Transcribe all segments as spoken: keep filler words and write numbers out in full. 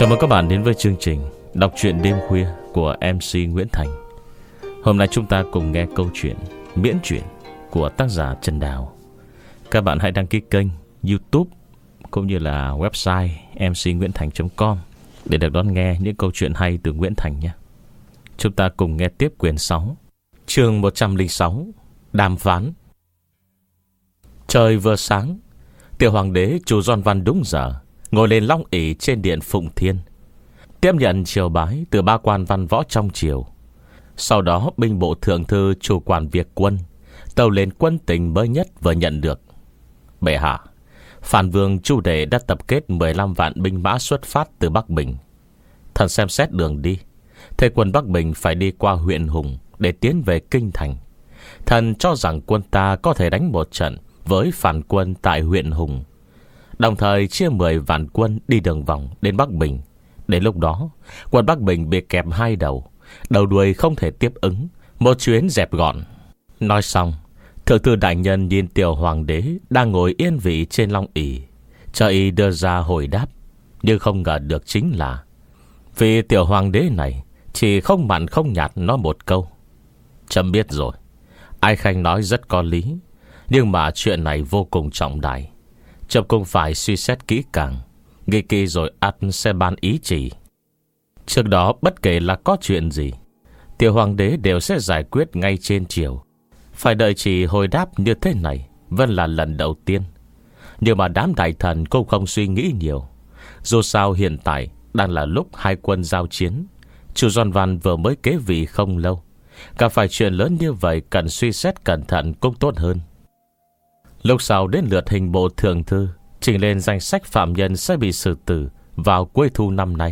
Chào mừng các bạn đến với chương trình Đọc truyện đêm khuya của em xê Nguyễn Thành. Hôm nay chúng ta cùng nghe câu chuyện miễn truyện của tác giả Trần Đào. Các bạn hãy đăng ký kênh YouTube cũng như là website em xê nguyễn thành chấm com để được đón nghe những câu chuyện hay từ Nguyễn Thành nhé. Chúng ta cùng nghe tiếp quyển sáu, chương một trăm lẻ sáu, Đàm phán. Trời vừa sáng, tiểu hoàng đế Chu Doan Văn đúng giờ ngồi lên long ỷ trên điện Phụng Thiên, tiếp nhận triều bái từ ba quan văn võ trong triều. Sau đó binh bộ thượng thư chủ quản việc quân tâu lên quân tình mới nhất vừa nhận được. Bệ hạ, Phản Vương Chu Đệ đã tập kết mười lăm vạn binh mã xuất phát từ Bắc Bình. Thần xem xét đường đi, thế quân Bắc Bình phải đi qua huyện Hùng để tiến về Kinh Thành. Thần cho rằng quân ta có thể đánh một trận với phản quân tại huyện Hùng, đồng thời chia mười vạn quân đi đường vòng đến Bắc Bình. Đến lúc đó, quân Bắc Bình bị kẹp hai đầu, đầu đuôi không thể tiếp ứng, một chuyến dẹp gọn. Nói xong, thượng thư đại nhân nhìn tiểu hoàng đế đang ngồi yên vị trên long ỷ, cho y đưa ra hồi đáp. Nhưng không ngờ được chính là vì tiểu hoàng đế này chỉ không mặn không nhạt nói một câu: chấm biết rồi. Ai Khanh nói rất có lý, nhưng mà chuyện này vô cùng trọng đại, chấm cũng phải suy xét kỹ càng, nghĩ kỹ rồi ắt sẽ ban ý chỉ. Trước đó bất kể là có chuyện gì, tiểu hoàng đế đều sẽ giải quyết ngay trên triều. Phải đợi chỉ hồi đáp như thế này vẫn là lần đầu tiên. Nhưng mà đám đại thần cũng không suy nghĩ nhiều. Dù sao hiện tại đang là lúc hai quân giao chiến. Chu Doan Văn vừa mới kế vị không lâu, gặp phải chuyện lớn như vậy cần suy xét cẩn thận cũng tốt hơn. Lúc sau đến lượt hình bộ thượng thư trình lên danh sách phạm nhân sẽ bị xử tử vào cuối thu năm nay.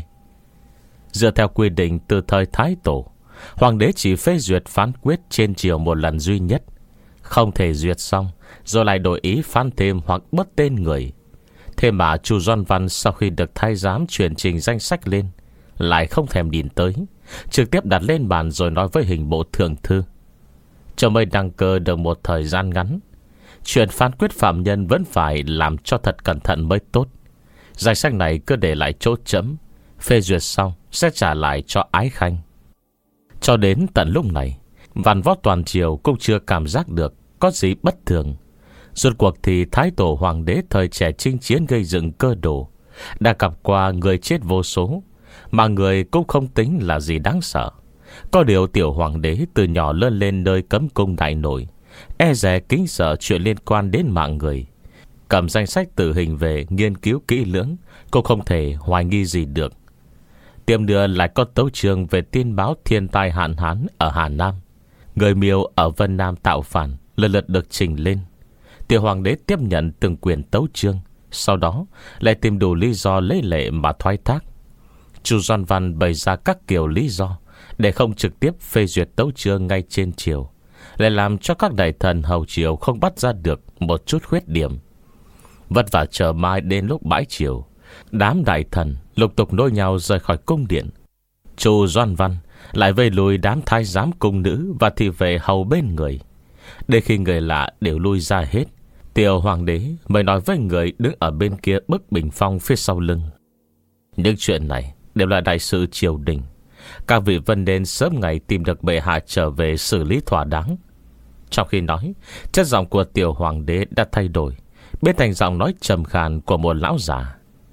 Dựa theo quy định từ thời Thái Tổ, hoàng đế chỉ phê duyệt phán quyết trên triều một lần duy nhất, không thể duyệt xong rồi lại đổi ý phán thêm hoặc bớt tên người. Thế mà Chu Doan Văn sau khi được thái giám chuyển trình danh sách lên, lại không thèm nhìn tới, trực tiếp đặt lên bàn rồi nói với hình bộ thượng thư. Cho mới đăng cơ được một thời gian ngắn, chuyện phán quyết phạm nhân vẫn phải làm cho thật cẩn thận mới tốt. Danh sách này cứ để lại chỗ chấm, phê duyệt xong sẽ trả lại cho Ái Khanh. Cho đến tận lúc này, văn võ toàn triều cũng chưa cảm giác được có gì bất thường. Rốt cuộc thì Thái Tổ hoàng đế thời trẻ chinh chiến gây dựng cơ đồ, đã gặp qua người chết vô số, mà người cũng không tính là gì đáng sợ. Có điều tiểu hoàng đế từ nhỏ lớn lên nơi cấm cung đại nội, e dè kính sợ chuyện liên quan đến mạng người. Cầm danh sách tử hình về nghiên cứu kỹ lưỡng, cũng không thể hoài nghi gì được. Tiệm nữa lại có tấu chương về tin báo thiên tai hạn hán ở Hà Nam, người Miêu ở Vân Nam tạo phản lần lượt được trình lên. Tiểu hoàng đế tiếp nhận từng quyền tấu chương, sau đó lại tìm đủ lý do lấy lệ mà thoái thác. Chu Doan Văn bày ra các kiểu lý do để không trực tiếp phê duyệt tấu chương ngay trên triều, lại làm cho các đại thần hầu triều không bắt ra được một chút khuyết điểm. Vất vả chờ mai đến lúc bãi triều, đám đại thần lục tục nối nhau rời khỏi cung điện. Chu Doan Văn lại vây lùi đám thái giám cung nữ và thị vệ hầu bên người. Để khi người lạ đều lui ra hết, tiểu hoàng đế mới nói với người đứng ở bên kia bức bình phong phía sau lưng: những chuyện này đều là đại sự triều đình, các vị vân nên sớm ngày tìm được bệ hạ trở về xử lý thỏa đáng. Trong khi nói, chất giọng của tiểu hoàng đế đã thay đổi, biến thành giọng nói trầm khàn của một lão già.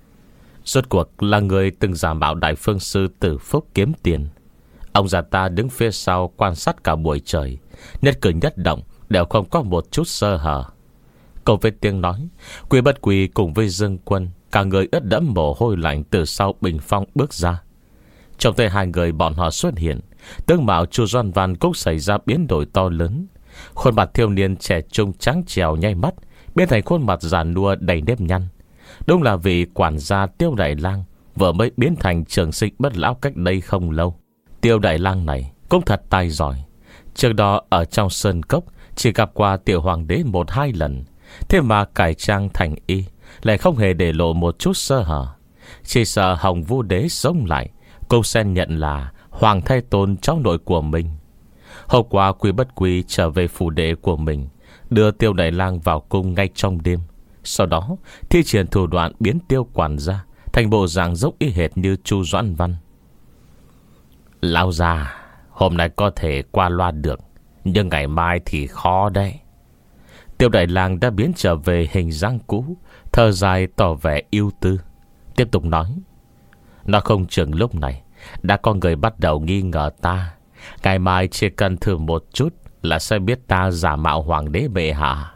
Rốt cuộc là người từng giả mạo đại phương sư Tử Phúc kiếm tiền. Ông già ta đứng phía sau quan sát cả buổi trời, nhất cử nhất động đều không có một chút sơ hở. Cùng với tiếng nói, Quý Bất Quỳ cùng với Dương Quân, cả người ướt đẫm mồ hôi lạnh từ sau bình phong bước ra. Trong thấy hai người bọn họ xuất hiện, tướng mạo Chu Doan Văn cũng xảy ra biến đổi to lớn. Khuôn mặt thiếu niên trẻ trung trắng trèo nhay mắt biến thành khuôn mặt già nua đầy nếp nhăn. Đúng là vị quản gia Tiêu Đại Lang vừa mới biến thành trường sinh bất lão cách đây không lâu. Tiêu Đại Lang này cũng thật tài giỏi. Trước đó ở trong sơn cốc chỉ gặp qua tiểu hoàng đế một hai lần, thế mà cải trang thành y lại không hề để lộ một chút sơ hở. Chỉ sợ Hồng Vũ Đế sống lại, cô sẽ nhận là hoàng thái tôn cháu nội của mình. Hậu quả Quý Bất Quỳ trở về phủ đệ của mình, đưa Tiêu Đại Lang vào cung ngay trong đêm. Sau đó thi triển thủ đoạn biến Tiêu quản gia thành bộ dạng dốc y hệt như Chu Doãn Văn. Lão già, hôm nay có thể qua loa được, nhưng ngày mai thì khó đấy. Tiêu Đại Lang đã biến trở về hình dáng cũ, thở dài tỏ vẻ ưu tư, tiếp tục nói: Nó không chừng lúc này đã có người bắt đầu nghi ngờ ta. Ngày mai chỉ cần thử một chút là sẽ biết ta giả mạo hoàng đế bệ hạ.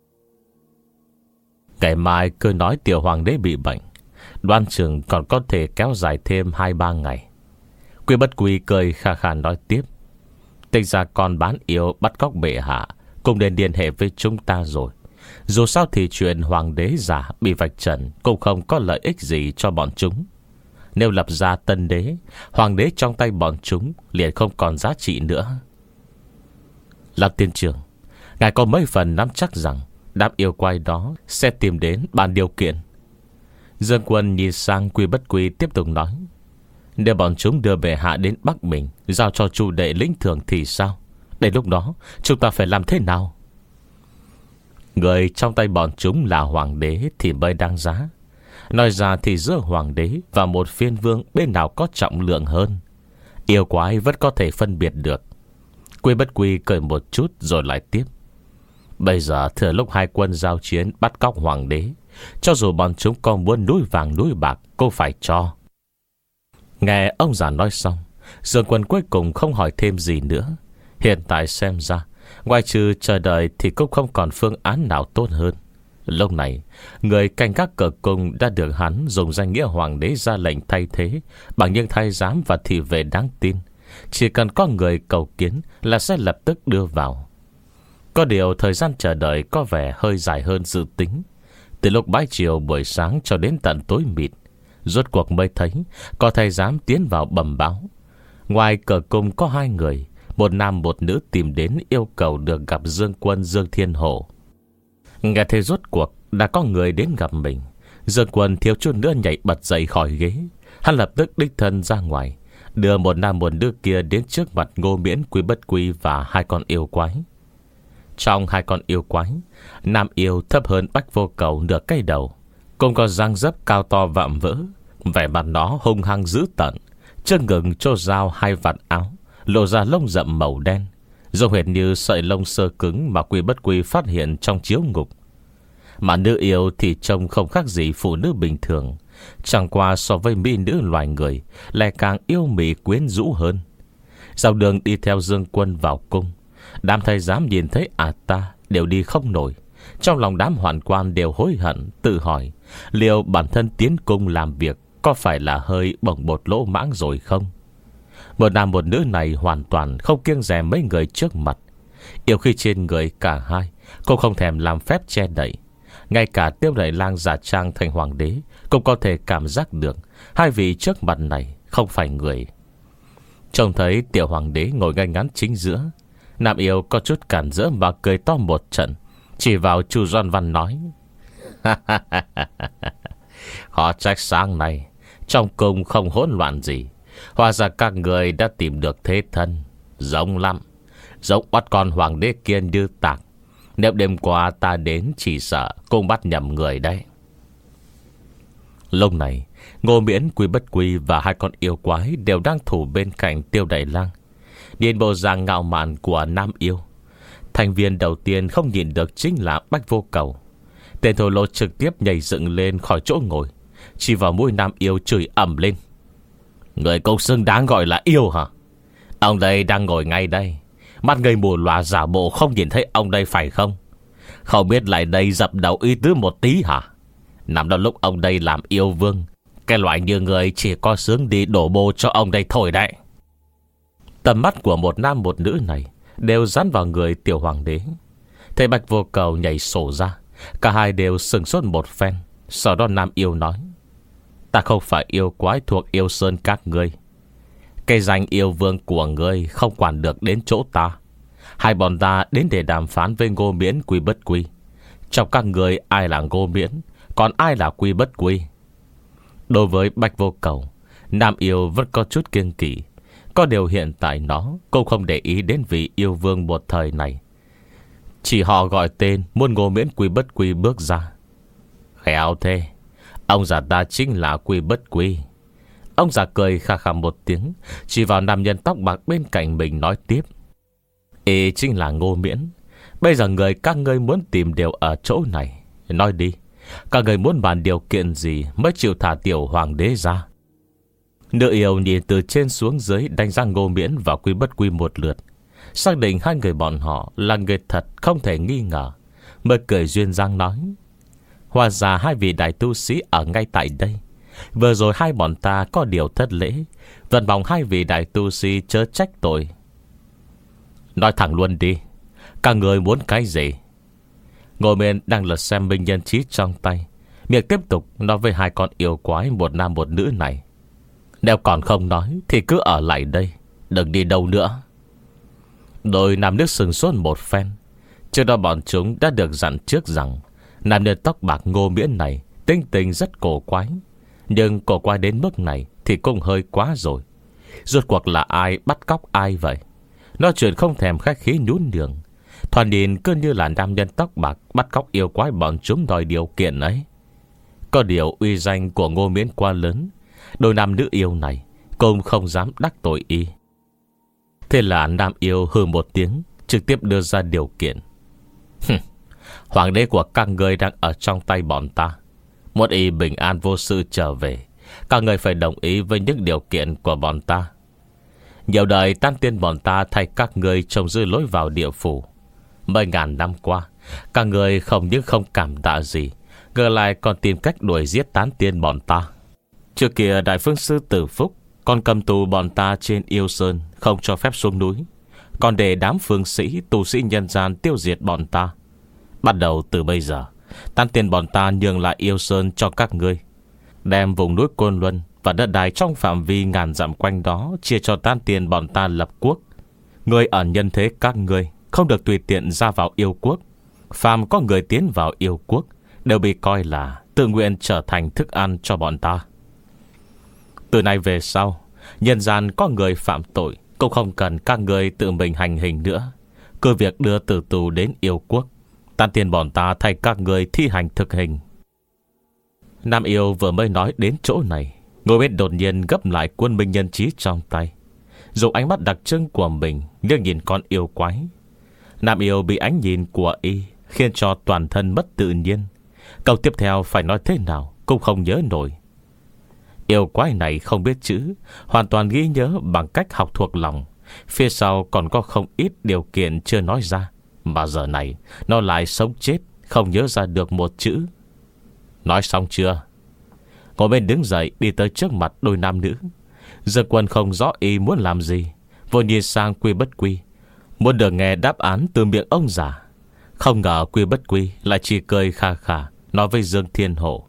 Ngày mai cứ nói tiểu hoàng đế bị bệnh, đoan chừng còn có thể kéo dài thêm hai ba ngày. Quy Bất Quy cười kha kha nói tiếp: Tính ra con bán yêu bắt cóc bệ hạ cũng nên liên hệ với chúng ta rồi. Dù sao thì chuyện hoàng đế giả bị vạch trần cũng không có lợi ích gì cho bọn chúng. Nếu lập ra tân đế, hoàng đế trong tay bọn chúng liền không còn giá trị nữa. Lão tiên trưởng, ngài có mấy phần nắm chắc rằng đám yêu quái đó sẽ tìm đến bàn điều kiện? Dương Quân nhìn sang Quy Bất Quy tiếp tục nói: Nếu bọn chúng đưa bệ hạ đến Bắc Bình, giao cho Chu đệ lĩnh thưởng thì sao? Đến lúc đó chúng ta phải làm thế nào? Người trong tay bọn chúng là hoàng đế thì mới đáng giá. Nói ra thì giữa hoàng đế và một phiên vương, bên nào có trọng lượng hơn? Yêu quái vẫn có thể phân biệt được. Quy Bất Quy cười một chút rồi lại tiếp: Bây giờ thừa lúc hai quân giao chiến bắt cóc hoàng đế, cho dù bọn chúng có muốn núi vàng núi bạc cũng phải cho. Nghe ông già nói xong, Dương Quân cuối cùng không hỏi thêm gì nữa. Hiện tại xem ra, ngoài trừ chờ đợi thì cũng không còn phương án nào tốt hơn. Lúc này, người canh gác cửa cung đã được hắn dùng danh nghĩa hoàng đế ra lệnh thay thế bằng những thái giám và thị vệ đáng tin. Chỉ cần có người cầu kiến là sẽ lập tức đưa vào. Có điều thời gian chờ đợi có vẻ hơi dài hơn dự tính. Từ lúc bãi chiều buổi sáng cho đến tận tối mịt, rốt cuộc mới thấy có thái giám tiến vào bẩm báo. Ngoài cửa cung có hai người, một nam một nữ tìm đến yêu cầu được gặp Dương Quân Dương Thiên Hổ. Nghe thấy rốt cuộc đã có người đến gặp mình, Dương Quân thiếu chút nữa nhảy bật dậy khỏi ghế. Hắn lập tức đích thân ra ngoài, đưa một nam một nữ kia đến trước mặt Ngô Miễn, Quy Bất Quy và hai con yêu quái. Trong hai con yêu quái, nam yêu thấp hơn Bách Vô Cầu nửa cây đầu, cũng có răng dấp cao to vạm vỡ, vẻ mặt nó hung hăng dữ tợn, chân ngừng cho dao hai vạt áo, lộ ra lông rậm màu đen, giống hệt như sợi lông sơ cứng mà Quy Bất Quy phát hiện trong chiếu ngục. Mà nữ yêu thì trông không khác gì phụ nữ bình thường, chẳng qua so với mỹ nữ loài người lại càng yêu mị quyến rũ hơn. Dạo đường đi theo Dương Quân vào cung, đám thầy giám nhìn thấy à ta đều đi không nổi. Trong lòng đám hoạn quan đều hối hận, tự hỏi liệu bản thân tiến cung làm việc có phải là hơi bồng bột lỗ mãng rồi không. Một nam một nữ này hoàn toàn không kiêng dè mấy người trước mặt. Yêu khi trên người cả hai cũng không thèm làm phép che đậy. Ngay cả Tiêu Đại Lang giả trang thành hoàng đế cũng có thể cảm giác được hai vị trước mặt này không phải người. Trông thấy tiểu hoàng đế ngồi ngay ngắn chính giữa, nam yêu có chút cản rỡ và cười to một trận, chỉ vào Chu Doãn Văn nói: Họ trách sáng nay trong cung không hỗn loạn gì, hóa ra các người đã tìm được thế thân. Giống lắm, giống bắt con hoàng đế kia như tạc. Nếu đêm qua ta đến chỉ sợ cũng bắt nhầm người đấy. Lúc này Ngô Miễn, Quy Bất Quy và hai con yêu quái đều đang thủ bên cạnh Tiêu Đại Lang. Nhìn bộ dạng ngạo mạn của nam yêu, thành viên đầu tiên không nhìn được chính là Bách Vô Cầu. Tên thổ lỗ trực tiếp nhảy dựng lên khỏi chỗ ngồi, chỉ vào mũi nam yêu chửi ầm lên: Người cũng xứng đáng gọi là yêu hả? Ông đây đang ngồi ngay đây, mắt người mù lòa giả bộ không nhìn thấy ông đây phải không? Không biết lại đây dập đầu ý tứ một tí hả? Nằm đó lúc ông đây làm yêu vương, cái loại như người chỉ có sướng đi đổ bồ cho ông đây thôi đấy. Tầm mắt của một nam một nữ này đều dán vào người tiểu hoàng đế. Thấy Bạch Vô Cầu nhảy sổ ra, cả hai đều sừng sốt một phen. Sau đó nam yêu nói: Ta không phải yêu quái thuộc yêu sơn các ngươi. Cái danh yêu vương của ngươi không quản được đến chỗ ta. Hai bọn ta đến để đàm phán với Ngô Miễn, Quy Bất Quy. Trong các ngươi ai là Ngô Miễn, còn ai là Quy Bất Quy? Đối với Bạch Vô Cầu, nam yêu vẫn có chút kiêng kỵ. Có điều hiện tại nó cũng không để ý đến vị yêu vương một thời này. Chỉ họ gọi tên muốn Ngô Miễn, Quy Bất Quy bước ra. Khéo thế, Ông già ta chính là Quy Bất Quy. Ông già cười khà khà một tiếng, chỉ vào nam nhân tóc bạc bên cạnh mình nói tiếp: Y chính là Ngô Miễn. Bây giờ người các ngươi muốn tìm đều ở chỗ này. Nói đi, các người muốn bàn điều kiện gì mới chịu thả tiểu hoàng đế ra? Nữ yêu nhìn từ trên xuống dưới, đánh giá Ngô Miễn và Quy Bất Quy một lượt, xác định hai người bọn họ là người thật không thể nghi ngờ, mới cười duyên dáng nói: Hóa ra hai vị đại tu sĩ ở ngay tại đây. Vừa rồi hai bọn ta có điều thất lễ, vẫn mong hai vị đại tu sĩ chớ trách tội. Nói thẳng luôn đi, các người muốn cái gì? Ngô Miễn đang lật xem minh nhân trí trong tay, miệng tiếp tục nói với hai con yêu quái một nam một nữ này: Nếu còn không nói thì cứ ở lại đây, đừng đi đâu nữa. Đôi nam nữ sừng sốt một phen. Trước đó bọn chúng đã được dặn trước rằng nam nhân tóc bạc Ngô Miễn này tính tình rất cổ quái, nhưng cổ quái đến mức này thì cũng hơi quá rồi. Rốt cuộc là ai bắt cóc ai vậy? Nói chuyện không thèm khách khí nhún nhường, thoạt nhìn cứ như là nam nhân tóc bạc bắt cóc yêu quái bọn chúng đòi điều kiện ấy. Có điều uy danh của Ngô Miễn quá lớn, đôi nam nữ yêu này cũng không dám đắc tội y. Thế là nam yêu hừ một tiếng, trực tiếp đưa ra điều kiện: Hoàng đế của các người đang ở trong tay bọn ta. Muốn y bình an vô sự trở về, các người phải đồng ý với những điều kiện của bọn ta. Nhiều đời tam tiên bọn ta thay các người trông giữ lối vào địa phủ. Mấy ngàn năm qua, các người không những không cảm tạ gì, ngược lại còn tìm cách đuổi giết tán tiên bọn ta. Trước kia đại phương sư Tử Phúc còn cầm tù bọn ta trên Yêu Sơn, không cho phép xuống núi, còn để đám phương sĩ tu sĩ nhân gian tiêu diệt bọn ta. Bắt đầu từ bây giờ, tán tiên bọn ta nhường lại Yêu Sơn cho các ngươi, đem vùng núi Côn Luân và đất đai trong phạm vi ngàn dặm quanh đó chia cho tán tiên bọn ta lập quốc. Người ở nhân thế các ngươi không được tùy tiện ra vào yêu quốc. Phàm có người tiến vào yêu quốc đều bị coi là tự nguyện trở thành thức ăn cho bọn ta. Từ nay về sau, nhân gian có người phạm tội cũng không cần các người tự mình hành hình nữa, cứ việc đưa tử tù đến yêu quốc, tán tiên bọn ta thay các người thi hành thực hình. Nam yêu vừa mới nói đến chỗ này, Ngô Miễn đột nhiên gấp lại quân minh nhân trí trong tay, dùng ánh mắt đặc trưng của mình liếc nhìn con yêu quái. Nam yêu bị ánh nhìn của y khiến cho toàn thân mất tự nhiên. Câu tiếp theo phải nói thế nào cũng không nhớ nổi. Yêu quái này không biết chữ, hoàn toàn ghi nhớ bằng cách học thuộc lòng. Phía sau còn có không ít điều kiện chưa nói ra, mà giờ này nó lại sống chết không nhớ ra được một chữ. Nói xong chưa? Ngồi bên đứng dậy đi tới trước mặt đôi nam nữ. Dương Quân không rõ y muốn làm gì, vội nhìn sang Quy Bất Quy, muốn được nghe đáp án từ miệng ông già. Không ngờ Quy Bất Quy lại chỉ cười kha khà, nói với Dương Thiên Hổ: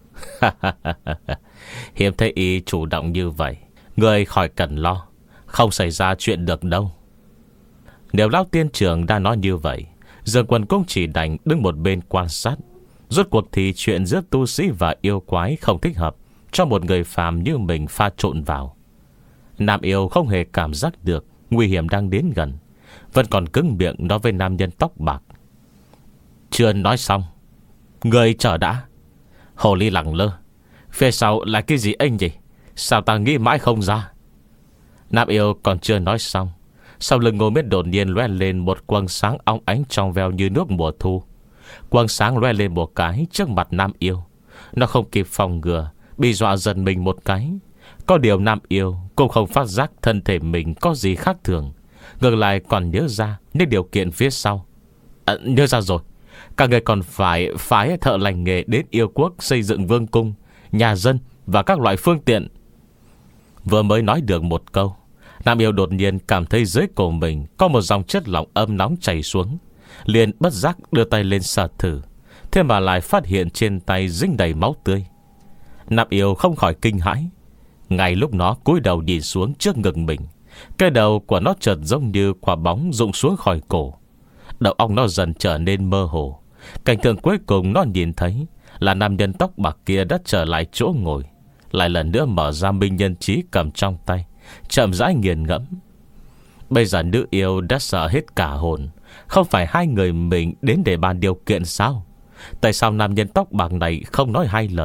Hiếm thấy y chủ động như vậy, người khỏi cần lo, không xảy ra chuyện được đâu. Nếu lão tiên trưởng đã nói như vậy, Dương Quân cũng chỉ đành đứng một bên quan sát. Rốt cuộc thì chuyện giữa tu sĩ và yêu quái không thích hợp cho một người phàm như mình pha trộn vào. Nam yêu không hề cảm giác được nguy hiểm đang đến gần, vẫn còn cứng miệng nói với nam nhân tóc bạc: Chưa nói xong, người chờ đã. Hồ ly lẳng lơ, phía sau là cái gì anh nhỉ? Sao ta nghĩ mãi không ra? Nam yêu còn chưa nói xong, sau lưng Ngô Miễn đột nhiên loe lên một quầng sáng óng ánh trong veo như nước mùa thu. Quầng sáng loe lên một cái trước mặt Nam yêu. Nó không kịp phòng ngừa, bị dọa giật mình một cái. Có điều Nam yêu cũng không phát giác thân thể mình có gì khác thường, ngược lại còn nhớ ra những điều kiện phía sau. à, Nhớ ra rồi, các người còn phải phái thợ lành nghề đến yêu quốc xây dựng vương cung, nhà dân và các loại phương tiện. Vừa mới nói được một câu, Nam yêu đột nhiên cảm thấy dưới cổ mình có một dòng chất lỏng âm nóng chảy xuống, liền bất giác đưa tay lên sờ thử. Thế mà lại phát hiện trên tay dính đầy máu tươi. Nam yêu không khỏi kinh hãi. Ngay lúc nó cúi đầu nhìn xuống trước ngực mình, cái đầu của nó chợt giống như quả bóng rụng xuống khỏi cổ. Đầu óc nó dần trở nên mơ hồ. Cảnh tượng cuối cùng nó nhìn thấy là nam nhân tóc bạc kia đã trở lại chỗ ngồi, lại lần nữa mở ra minh nhân trí cầm trong tay, chậm rãi nghiền ngẫm. Bây giờ nữ yêu đã sợ hết cả hồn. Không phải hai người mình đến để bàn điều kiện sao? Tại sao nam nhân tóc bạc này không nói hai lời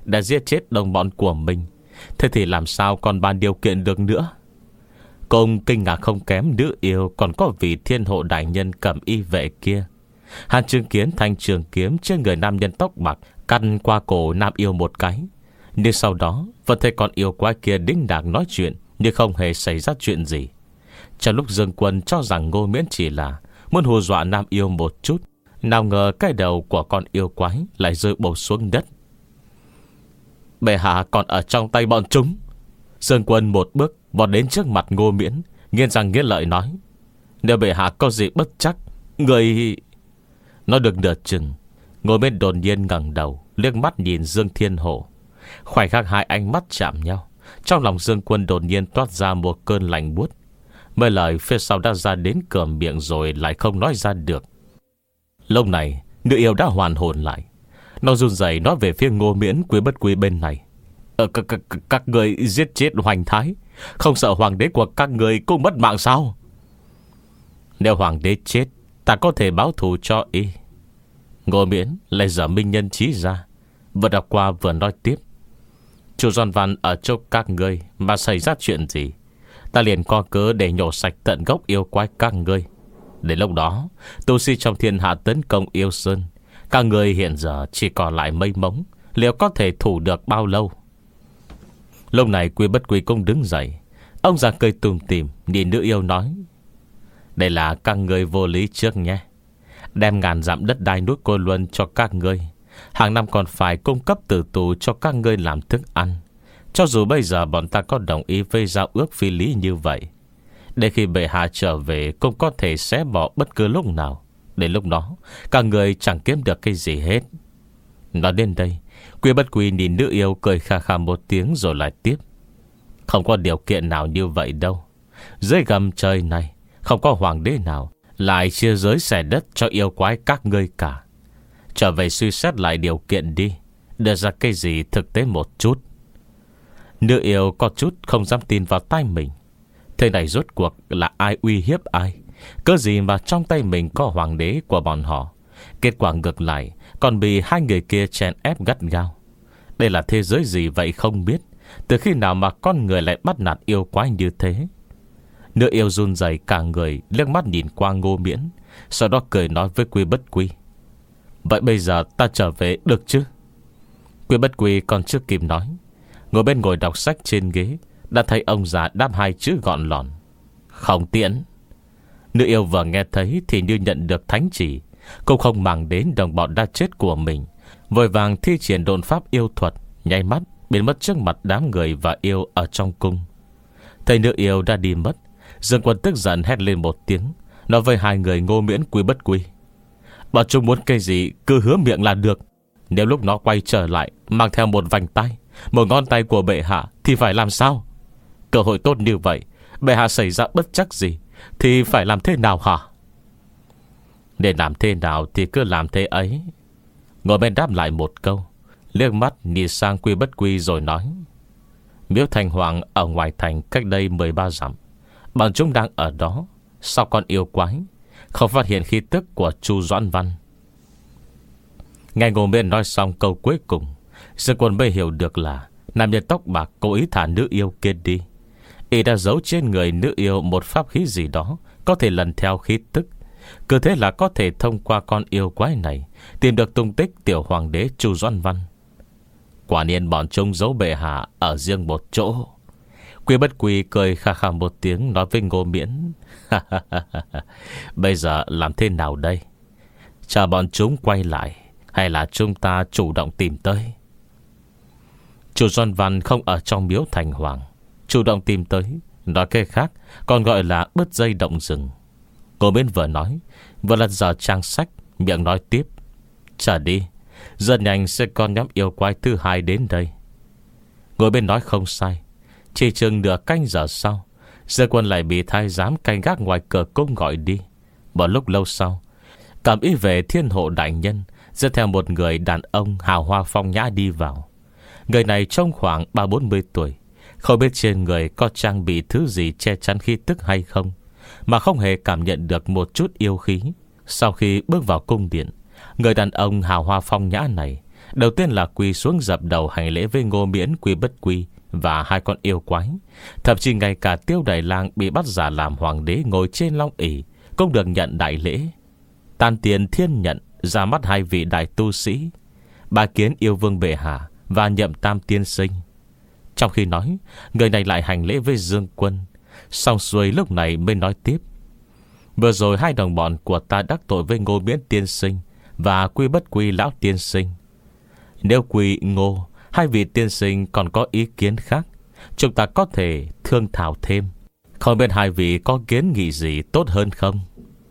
đã giết chết đồng bọn của mình, thế thì làm sao còn bàn điều kiện được nữa. Cùng kinh ngạc không kém nữ yêu còn có vị thiên hộ đại nhân cầm y vệ kia. Hắn chứng kiến thanh trường kiếm trên người nam nhân tóc bạc căn qua cổ nam yêu một cái, nhưng sau đó vẫn thấy con yêu quái kia đĩnh đạc nói chuyện nhưng không hề xảy ra chuyện gì. Trong lúc Dương Quân cho rằng Ngô Miễn chỉ là muốn hù dọa nam yêu một chút, nào ngờ cái đầu của con yêu quái lại rơi bổ xuống đất. Bệ hạ còn ở trong tay bọn chúng. Dương Quân một bước vọt đến trước mặt Ngô Miễn, nghiến răng nghiến lợi nói: nếu bệ hạ có gì bất chắc, người... Nói được nửa chừng, Ngô Miễn đột nhiên ngẩng đầu liếc mắt nhìn Dương Thiên Hổ. Khoảnh khắc hai ánh mắt chạm nhau, trong lòng Dương Quân đột nhiên toát ra một cơn lạnh buốt. Mấy lời phía sau đã ra đến cửa miệng rồi lại không nói ra được. Lúc này nữ yêu đã hoàn hồn lại. Nó run rẩy nói về phía Ngô Miễn Quý Bất Quý bên này: Ờ, c- c- c- các người giết chết Hoành Thái, không sợ hoàng đế của các người cũng mất mạng sao? Nếu hoàng đế chết, ta có thể báo thù cho y. Ngô Miễn lại dở minh nhân trí ra, vừa đọc qua vừa nói tiếp: Chu Doan Văn ở chỗ các ngươi mà xảy ra chuyện gì, ta liền có cớ để nhổ sạch tận gốc yêu quái các ngươi. Đến lúc đó, tu sĩ trong thiên hạ tấn công yêu sơn, các ngươi hiện giờ chỉ còn lại mây mống, liệu có thể thủ được bao lâu? Lúc này Quý Bất Quý cũng đứng dậy. Ông già cười tùm tìm nhìn nữ yêu nói: đây là các ngươi vô lý trước nhé. Đem ngàn dặm đất đai núi Côn Luân cho các ngươi, hàng năm còn phải cung cấp tử tù cho các ngươi làm thức ăn. Cho dù bây giờ bọn ta có đồng ý với giao ước phi lý như vậy, để khi bệ hạ trở về cũng có thể xé bỏ bất cứ lúc nào. Đến lúc đó các người chẳng kiếm được cái gì hết. Nói đến đây, Quý Bất Quý nhìn nữ yêu cười kha kha một tiếng rồi lại tiếp: không có điều kiện nào như vậy đâu. Dưới gầm trời này không có hoàng đế nào lại chia giới xẻ đất cho yêu quái các ngươi cả. Trở về suy xét lại điều kiện đi, đưa ra cái gì thực tế một chút. Nữ yêu có chút không dám tin vào tai mình. Thế này rốt cuộc là ai uy hiếp ai? Cớ gì mà trong tay mình có hoàng đế của bọn họ? Kết quả ngược lại còn bị hai người kia chèn ép gắt gao. Đây là thế giới gì vậy không biết. Từ khi nào mà con người lại bắt nạt yêu quái như thế? Nữ yêu run rẩy cả người, liếc mắt nhìn qua Ngô Miễn, sau đó cười nói với Quý Bất Quý: vậy bây giờ ta trở về được chứ? Quý Bất Quý còn chưa kịp nói, ngồi bên ngồi đọc sách trên ghế đã thấy ông già đáp hai chữ gọn lọn: không tiễn. Nữ yêu vừa nghe thấy thì như nhận được thánh chỉ, cũng không màng đến đồng bọn đã chết của mình, vội vàng thi triển độn pháp yêu thuật, nháy mắt biến mất trước mặt đám người và yêu ở trong cung. Thấy nữ yêu đã đi mất, Dương Quân tức giận hét lên một tiếng, nói với hai người Ngô Miễn Quý Bất Quý: bọn chúng muốn cái gì cứ hứa miệng là được. Nếu lúc nó quay trở lại mang theo một vành tay, một ngón tay của bệ hạ thì phải làm sao? Cơ hội tốt như vậy, bệ hạ xảy ra bất chắc gì thì phải làm thế nào hả? Để làm thế nào thì cứ làm thế ấy. Ngồi bên đáp lại một câu, liếc mắt nhìn sang Quý Bất Quý rồi nói: Miếu Thành Hoàng ở ngoài thành cách đây mười ba dặm, bọn chúng đang ở đó. Sao con yêu quái không phát hiện khí tức của Chu Doãn Văn? Nghe Ngô Miễn nói xong câu cuối cùng, Dương Quân mới hiểu được là nam nhân tóc bạc cố ý thả nữ yêu kia đi. Y đã giấu trên người nữ yêu một pháp khí gì đó có thể lần theo khí tức. Cứ thế là có thể thông qua con yêu quái này tìm được tung tích tiểu hoàng đế Chu Doãn Văn. Quả nhiên bọn chúng giấu bệ hạ ở riêng một chỗ. Quý Bất Quý cười kha kha một tiếng, nói với Ngô Miễn: bây giờ làm thế nào đây? Chờ bọn chúng quay lại, hay là chúng ta chủ động tìm tới? Chu Doãn Văn không ở trong Miếu Thành Hoàng. Chủ động tìm tới, nói cái khác còn gọi là bứt dây động rừng. Ngô Miễn vừa nói vừa lật dở trang sách, miệng nói tiếp: chờ đi, rất nhanh sẽ con nhóm yêu quái thứ hai đến đây. Ngô Miễn nói không sai. Chỉ chừng nửa canh giờ sau, Dương Quân lại bị thái giám canh gác ngoài cửa cung gọi đi. Một lúc lâu sau, cảm ý về thiên hộ đại nhân dẫn theo một người đàn ông hào hoa phong nhã đi vào. Người này trông khoảng ba bốn mươi tuổi, không biết trên người có trang bị thứ gì che chắn khí tức hay không, mà không hề cảm nhận được một chút yêu khí. Sau khi bước vào cung điện, người đàn ông hào hoa phong nhã này Đầu tiên là quỳ xuống dập đầu hành lễ với Ngô Miễn, Quy Bất Quy và hai con yêu quái. Thậm chí ngay cả Tiêu Đại Lang bị bắt giả làm hoàng đế ngồi trên long ỷ cũng được nhận đại lễ. Tàn Tiền Thiên Nhận ra mắt hai vị đại tu sĩ, bái kiến yêu vương bệ hạ và Nhậm Tam tiên sinh. Trong khi nói, người này lại hành lễ với Dương Quân. Xong xuôi lúc này mới nói tiếp: vừa rồi hai đồng bọn của ta đắc tội với Ngô Miễn tiên sinh và Quy Bất Quy lão tiên sinh. Nếu Quy, Ngô, hai vị tiên sinh còn có ý kiến khác, chúng ta có thể thương thảo thêm. Không biết hai vị có kiến nghị gì tốt hơn không?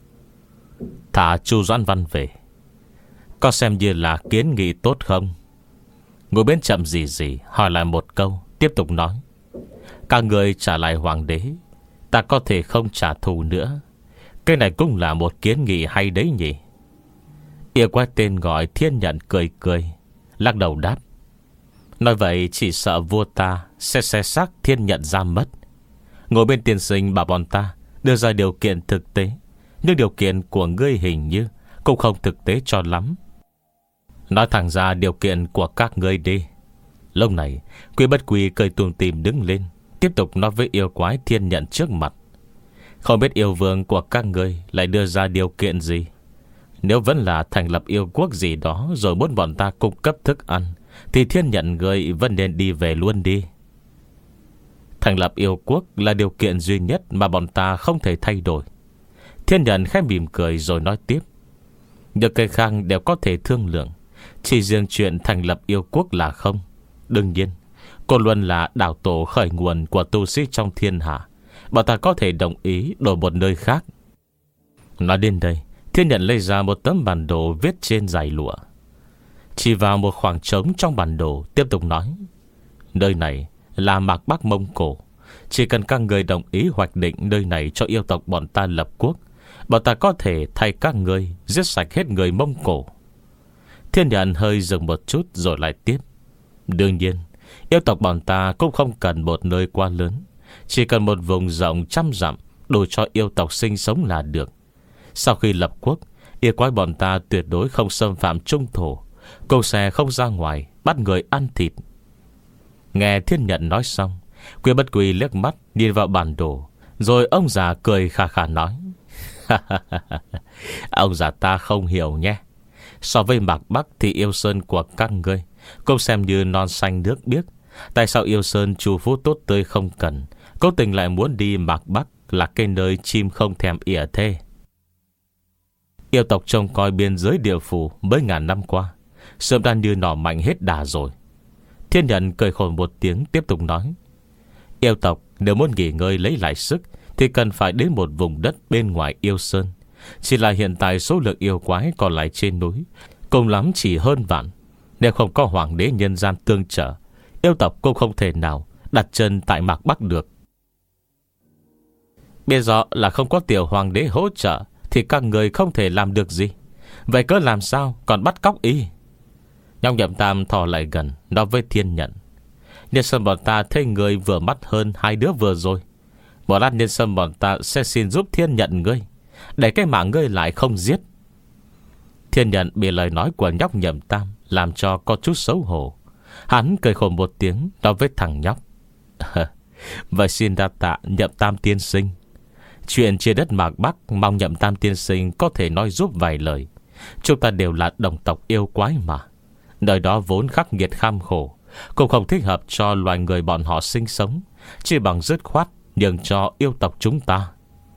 Thả Chu Doãn Văn về, có xem như là kiến nghị tốt không? Ngồi bên chậm gì gì hỏi lại một câu, tiếp tục nói: các người trả lại hoàng đế, ta có thể không trả thù nữa. Cái này cũng là một kiến nghị hay đấy nhỉ? Yêu quái tên gọi Thiên Nhận cười cười, lắc đầu đáp: nói vậy chỉ sợ vua ta sẽ xé xác Thiên Nhận ra mất. Ngồi bên tiên sinh bảo bọn ta đưa ra điều kiện thực tế, nhưng điều kiện của ngươi hình như cũng không thực tế cho lắm. Nói thẳng ra điều kiện của các ngươi đi. Lúc này Quy Bất Quy cười tùm tìm đứng lên, tiếp tục nói với yêu quái Thiên Nhận trước mặt: không biết yêu vương của các ngươi lại đưa ra điều kiện gì. Nếu vẫn là thành lập yêu quốc gì đó rồi muốn bọn ta cung cấp thức ăn, thì Thiên Nhận ngươi vẫn nên đi về luôn đi. Thành lập yêu quốc là điều kiện duy nhất mà bọn ta không thể thay đổi. Thiên Nhận khẽ mỉm cười rồi nói tiếp: những cây khang đều có thể thương lượng, chỉ riêng chuyện thành lập yêu quốc là không. Đương nhiên, Côn Luân là đảo tổ khởi nguồn của tu sĩ trong thiên hạ, bọn ta có thể đồng ý đổi một nơi khác. Nói đến đây, Thiên Nhận lấy ra một tấm bản đồ viết trên dải lụa, chỉ vào một khoảng trống trong bản đồ, tiếp tục nói: nơi này là Mạc Bắc Mông Cổ. Chỉ cần các người đồng ý hoạch định nơi này cho yêu tộc bọn ta lập quốc, bọn ta có thể thay các người giết sạch hết người Mông Cổ. Thiên Nhận hơi dừng một chút rồi lại tiếp: đương nhiên, yêu tộc bọn ta cũng không cần một nơi quá lớn, chỉ cần một vùng rộng trăm dặm đủ cho yêu tộc sinh sống là được. Sau khi lập quốc, yêu quái bọn ta tuyệt đối không xâm phạm trung thổ, cũng sẽ không ra ngoài bắt người ăn thịt. Nghe Thiên Nhận nói xong, Quy Bất Quy liếc mắt nhìn vào bản đồ, rồi ông già cười khà khà nói: ông già ta không hiểu nhé. So với Mạc Bắc thì yêu sơn của các ngươi cũng xem như non xanh nước biếc. Tại sao yêu sơn chủ phú tốt tươi không cần, cố tình lại muốn đi Mạc Bắc là cái nơi chim không thèm ỉa thế? Yêu tộc trông coi biên giới địa phủ mấy ngàn năm qua sớm đã như nỏ mạnh hết đà rồi. Thiên Nhận cười khổ một tiếng, tiếp tục nói: yêu tộc nếu muốn nghỉ ngơi lấy lại sức thì cần phải đến một vùng đất bên ngoài yêu sơn. Chỉ là hiện tại số lượng yêu quái còn lại trên núi cùng lắm chỉ hơn vạn. Nếu không có hoàng đế nhân gian tương trợ, yêu tộc cũng không thể nào đặt chân tại Mạc Bắc được. Bây giờ là không có tiểu hoàng đế hỗ trợ thì các người không thể làm được gì. Vậy cớ làm sao còn bắt cóc y? Nhong Nhậm Tam thò lại gần nói với Thiên Nhận: nhân sâm bọn ta thấy người vừa mắt hơn hai đứa vừa rồi. Một lát nhân sâm bọn ta sẽ xin giúp Thiên Nhận ngươi, để cái mạng ngươi lại không giết. Thiên Nhận bị lời nói của nhóc Nhậm Tam làm cho có chút xấu hổ. Hắn cười khổ một tiếng nói với thằng nhóc: vậy xin đa tạ Nhậm Tam tiên sinh. Chuyện chia đất Mạc Bắc mong Nhậm Tam tiên sinh có thể nói giúp vài lời. Chúng ta đều là đồng tộc yêu quái mà. Nơi đó vốn khắc nghiệt kham khổ, cũng không thích hợp cho loài người bọn họ sinh sống, chỉ bằng dứt khoát nhường cho yêu tộc chúng ta.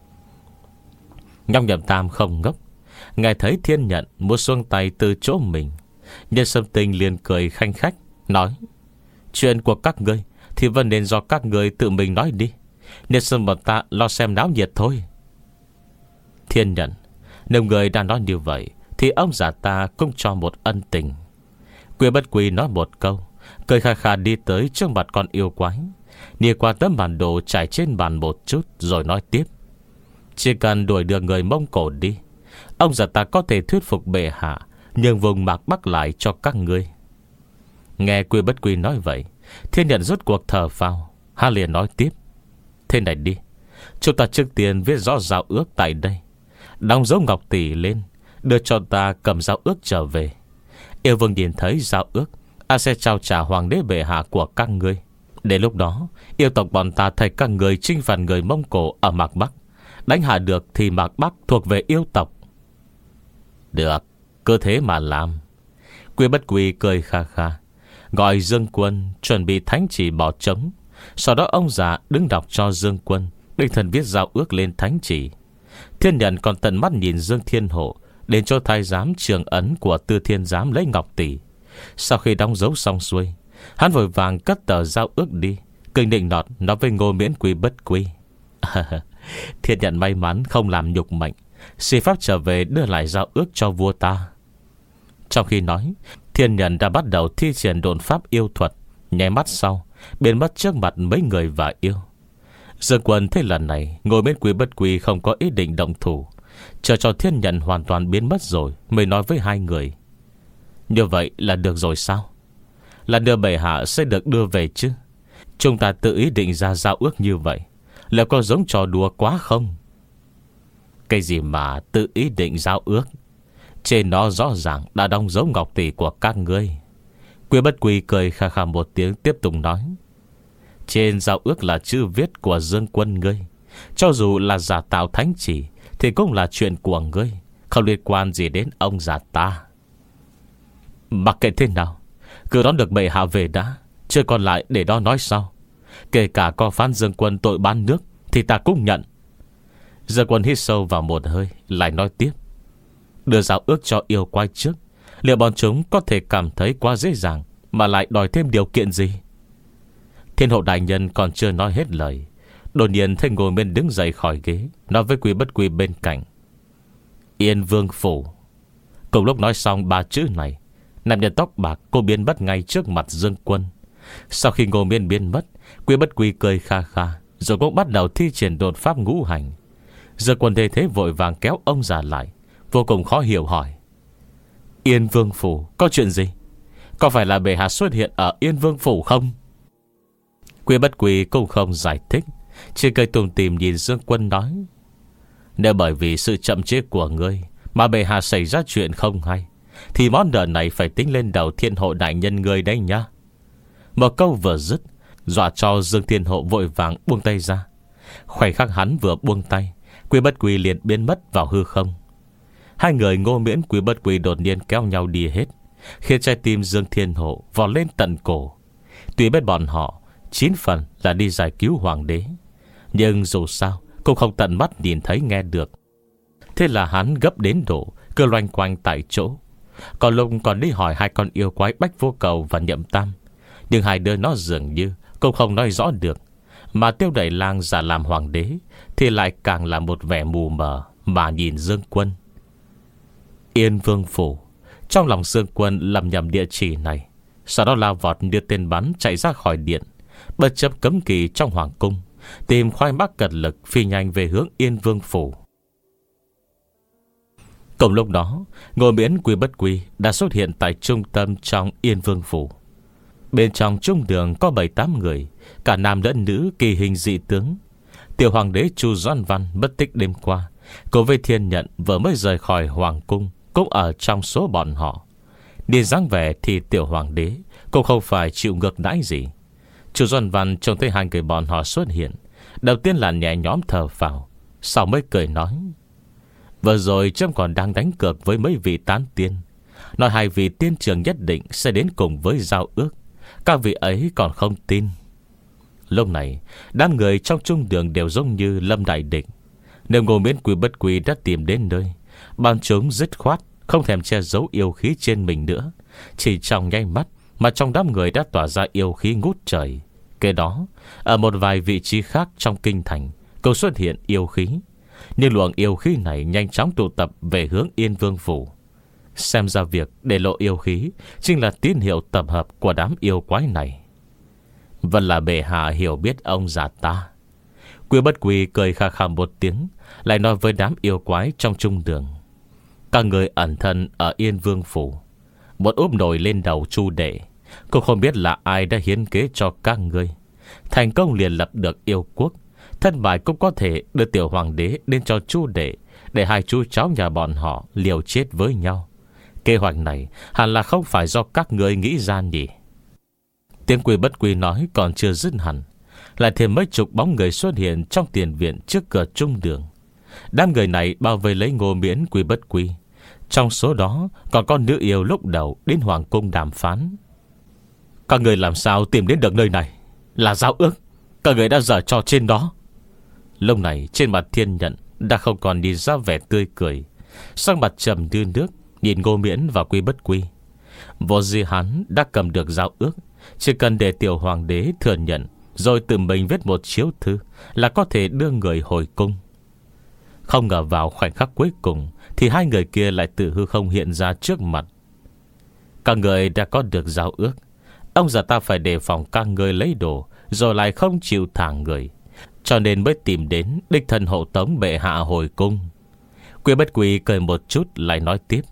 Nhong Nhậm Tam không ngốc, nghe thấy Thiên Nhận muốn xuông tay từ chỗ mình, Nhân Sâm Tinh liền cười khanh khách nói: chuyện của các ngươi thì vẫn nên do các ngươi tự mình nói đi. Nhân Sâm bọn ta lo xem náo nhiệt thôi. Thiên Nhận: nếu người đã nói như vậy thì ông già ta cũng cho một ân tình. Quy Bất Quy nói một câu, cười khà khà đi tới trước mặt con yêu quái, nhìn qua tấm bản đồ trải trên bàn một chút rồi nói tiếp: chỉ cần đuổi được người Mông Cổ đi, ông già ta có thể thuyết phục bệ hạ nhường vùng Mạc Bắc lại cho các ngươi. Nghe Quy Bất Quy nói vậy, Thiên Nhận rốt cuộc thở phào. Hắn liền nói tiếp: thế này đi, chúng ta trước tiên viết rõ giao ước tại đây, đóng dấu ngọc tỷ lên, đưa cho ta cầm giao ước trở về. Yêu vương nhìn thấy giao ước, A sẽ trao trả hoàng đế bệ hạ của các ngươi. Đến lúc đó, yêu tộc bọn ta thấy các người chinh phạt người Mông Cổ ở Mạc Bắc. Đánh hạ được thì Mạc Bắc thuộc về yêu tộc. Được, cứ thế mà làm. Quy Bất Quy cười kha kha, gọi Dương Quân chuẩn bị thánh chỉ bỏ trống. Sau đó ông già đứng đọc cho Dương Quân định thần viết giao ước lên thánh chỉ. Thiên Nhận còn tận mắt nhìn Dương Thiên Hộ đến cho thái giám trường ấn của Tư Thiên Giám lấy ngọc tỷ. Sau khi đóng dấu xong xuôi, hắn vội vàng cất tờ giao ước đi, cười nịnh nọt nói với Ngô Miễn Quy Bất Quy: Thiên Nhận may mắn không làm nhục mệnh, xin pháp trở về đưa lại giao ước cho vua ta. Trong khi nói, Thiên Nhận đã bắt đầu thi triển độn pháp yêu thuật. Nháy mắt sau, biến mất trước mặt mấy người và yêu. Dương Quân thấy lần này Ngô Miễn Quy Bất Quy không có ý định động thủ, chờ cho Thiên Nhận hoàn toàn biến mất rồi mới nói với hai người: Như vậy là được rồi sao? Là đưa bệ hạ sẽ được đưa về chứ? Chúng ta tự ý định ra giao ước như vậy, liệu có giống trò đùa quá không? Cái gì mà tự ý định giao ước? Trên nó rõ ràng đã đóng dấu ngọc tỷ của các ngươi. Quy Bất Quy cười khà khà một tiếng, tiếp tục nói: Trên giao ước là chữ viết của Dương Quân ngươi. Cho dù là giả tạo thánh chỉ thì cũng là chuyện của ngươi, không liên quan gì đến ông già ta. Mặc kệ thế nào, cứ đón được bệ hạ về đã, chưa còn lại để đó nói sau. Kể cả có phán Dương Quân tội bán nước thì ta cũng nhận. Dương Quân hít sâu vào một hơi, lại nói tiếp: Đưa giao ước cho yêu quái trước, liệu bọn chúng có thể cảm thấy quá dễ dàng mà lại đòi thêm điều kiện gì? Thiên Hộ đại nhân còn chưa nói hết lời, đột nhiên thấy Ngô Miễn đứng dậy khỏi ghế, nói với Quy Bất Quy bên cạnh: Yên Vương phủ. Cùng lúc nói xong ba chữ này, nam nhân tóc bạc cô biến mất ngay trước mặt Dương Quân. Sau khi Ngô Miễn biến mất, Quy Bất Quy cười kha kha, rồi cũng bắt đầu thi triển đột pháp ngũ hành. Dương Quân thấy thế vội vàng kéo ông già lại, vô cùng khó hiểu hỏi: Yên Vương phủ có chuyện gì? Có phải là bệ hạ xuất hiện ở Yên Vương phủ không? Quy Bất Quy cũng không giải thích, chỉ cười tủm tỉm nhìn Dương Quân nói: Nếu bởi vì sự chậm chế của ngươi mà bệ hạ xảy ra chuyện không hay, thì món nợ này phải tính lên đầu Thiên Hộ đại nhân ngươi đấy nhá. Một câu vừa dứt, dọa cho Dương Thiên Hộ vội vàng buông tay ra. Khoảnh khắc hắn vừa buông tay, Quy Bất Quy liền biến mất vào hư không. Hai người Ngô Miễn Quy Bất Quy đột nhiên kéo nhau đi hết, khiến trái tim Dương Thiên Hộ vò lên tận cổ. Tuy biết bọn họ chín phần là đi giải cứu hoàng đế, nhưng dù sao cũng không tận mắt nhìn thấy nghe được. Thế là hắn gấp đến độ cứ loanh quanh tại chỗ. Còn lúc còn đi hỏi hai con yêu quái Bách Vô Cầu và Nhậm Tam, nhưng hai đứa nó dường như cũng không nói rõ được. Mà Tiêu Đẩy Lang giả làm hoàng đế thì lại càng là một vẻ mù mờ mà nhìn Dương Quân. Yên Vương phủ. Trong lòng Dương Quân lầm nhầm địa chỉ này, sau đó lao vọt như tên bắn chạy ra khỏi điện, bất chấp cấm kỵ trong hoàng cung, tìm khoai mắc cật lực phi nhanh về hướng Yên Vương phủ. Cùng lúc đó, Ngô Miễn Quy Bất Quy đã xuất hiện tại trung tâm trong Yên Vương phủ. Bên trong trung đường có bảy tám người, cả nam lẫn nữ kỳ hình dị tướng. Tiểu hoàng đế Chu Doãn Văn mất tích đêm qua, cùng với Thiên Nhận vừa mới rời khỏi hoàng cung cũng ở trong số bọn họ. Nhìn dáng vẻ thì tiểu hoàng đế cũng không phải chịu ngược đãi gì. Chu Doãn Văn trông thấy hai người bọn họ xuất hiện, đầu tiên là nhẹ nhõm thở phào, sau mới cười nói: Vừa rồi trâm còn đang đánh cược với mấy vị tán tiên, nói hai vị tiên trưởng nhất định sẽ đến cùng với giao ước. Các vị ấy còn không tin. Lúc này đám người trong trung đường đều giống như lâm đại địch. Nếu Ngô Miễn Quy Bất Quy đã tìm đến nơi, bọn chúng dứt khoát không thèm che giấu yêu khí trên mình nữa. Chỉ trong nháy mắt mà trong đám người đã tỏa ra yêu khí ngút trời. Kế đó, ở một vài vị trí khác trong kinh thành cũng xuất hiện yêu khí. Nhưng luồng yêu khí này nhanh chóng tụ tập về hướng Yên Vương phủ. Xem ra việc để lộ yêu khí chính là tín hiệu tập hợp của đám yêu quái này. Vẫn là bệ hạ hiểu biết ông già ta. Quy Bất Quy cười khà khà một tiếng, lại nói với đám yêu quái trong trung đường: Các người ẩn thân ở Yên Vương phủ, một úp nổi lên đầu Chu Đệ. Cũng không biết là ai đã hiến kế cho các ngươi. Thành công liền lập được yêu quốc, thất bại cũng có thể đưa tiểu hoàng đế đến cho Chu Đệ, để hai chú cháu nhà bọn họ liều chết với nhau. Kế hoạch này hẳn là không phải do các người nghĩ ra nhỉ? Tiếng Quy Bất Quy nói còn chưa dứt hẳn, lại thêm mấy chục bóng người xuất hiện trong tiền viện trước cửa trung đường. Đám người này bao vây lấy Ngô Miễn, Quy Bất Quy. Trong số đó còn có nữ yêu lúc đầu đến hoàng cung đàm phán. Các người làm sao tìm đến được nơi này? Là giao ước. Các người đã giở trò trên đó. Lúc này trên mặt Thiên Nhận đã không còn đi ra vẻ tươi cười, sắc mặt trầm như nước, nhìn Ngô Miễn và Quy Bất Quy. Vô gì hắn đã cầm được giao ước, chỉ cần để tiểu hoàng đế thừa nhận, rồi tự mình viết một chiếu thư là có thể đưa người hồi cung. Không ngờ vào khoảnh khắc cuối cùng thì hai người kia lại tự hư không hiện ra trước mặt. Các người đã có được giao ước, ông già ta phải đề phòng các người lấy đồ, rồi lại không chịu thả người, cho nên mới tìm đến đích thân hộ tống bệ hạ hồi cung. Quy Bất Quy cười một chút lại nói tiếp: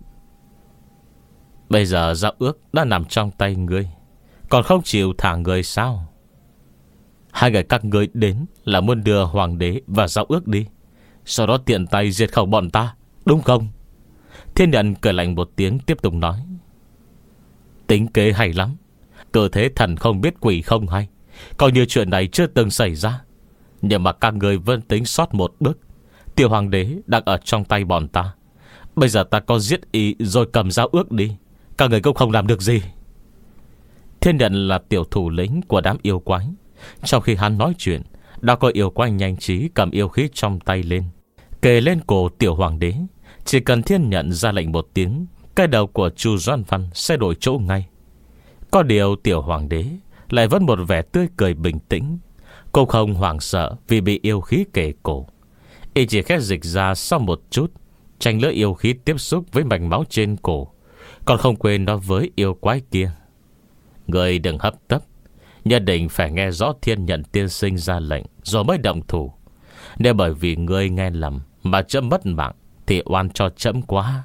Bây giờ giao ước đã nằm trong tay ngươi, còn không chịu thả người sao? Hai người các ngươi đến là muốn đưa hoàng đế và giao ước đi, sau đó tiện tay diệt khẩu bọn ta, đúng không? Thiên Nhận cười lạnh một tiếng tiếp tục nói: Tính kế hay lắm. Cơ thế thần không biết quỷ không hay, coi như chuyện này chưa từng xảy ra. Nhưng mà các người vẫn tính sót một bước. Tiểu hoàng đế đang ở trong tay bọn ta. Bây giờ ta có giết y rồi cầm giao ước đi, các người cũng không làm được gì. Thiên Nhận là tiểu thủ lĩnh của đám yêu quái. Trong khi hắn nói chuyện, đã có yêu quái nhanh trí cầm yêu khí trong tay lên, kề lên cổ tiểu hoàng đế. Chỉ cần Thiên Nhận ra lệnh một tiếng, cái đầu của Chu Doan Văn sẽ đổi chỗ ngay. Có điều tiểu hoàng đế lại vẫn một vẻ tươi cười bình tĩnh. Cô không hoảng sợ vì bị yêu khí kề cổ. Y chỉ khẽ dịch ra sau một chút, tránh lỡ yêu khí tiếp xúc với mạch máu trên cổ, còn không quên nói với yêu quái kia: Người đừng hấp tấp, nhất định phải nghe rõ Thiên Nhận tiên sinh ra lệnh rồi mới động thủ. Nếu bởi vì ngươi nghe lầm mà chấm mất mạng thì oan cho chấm quá.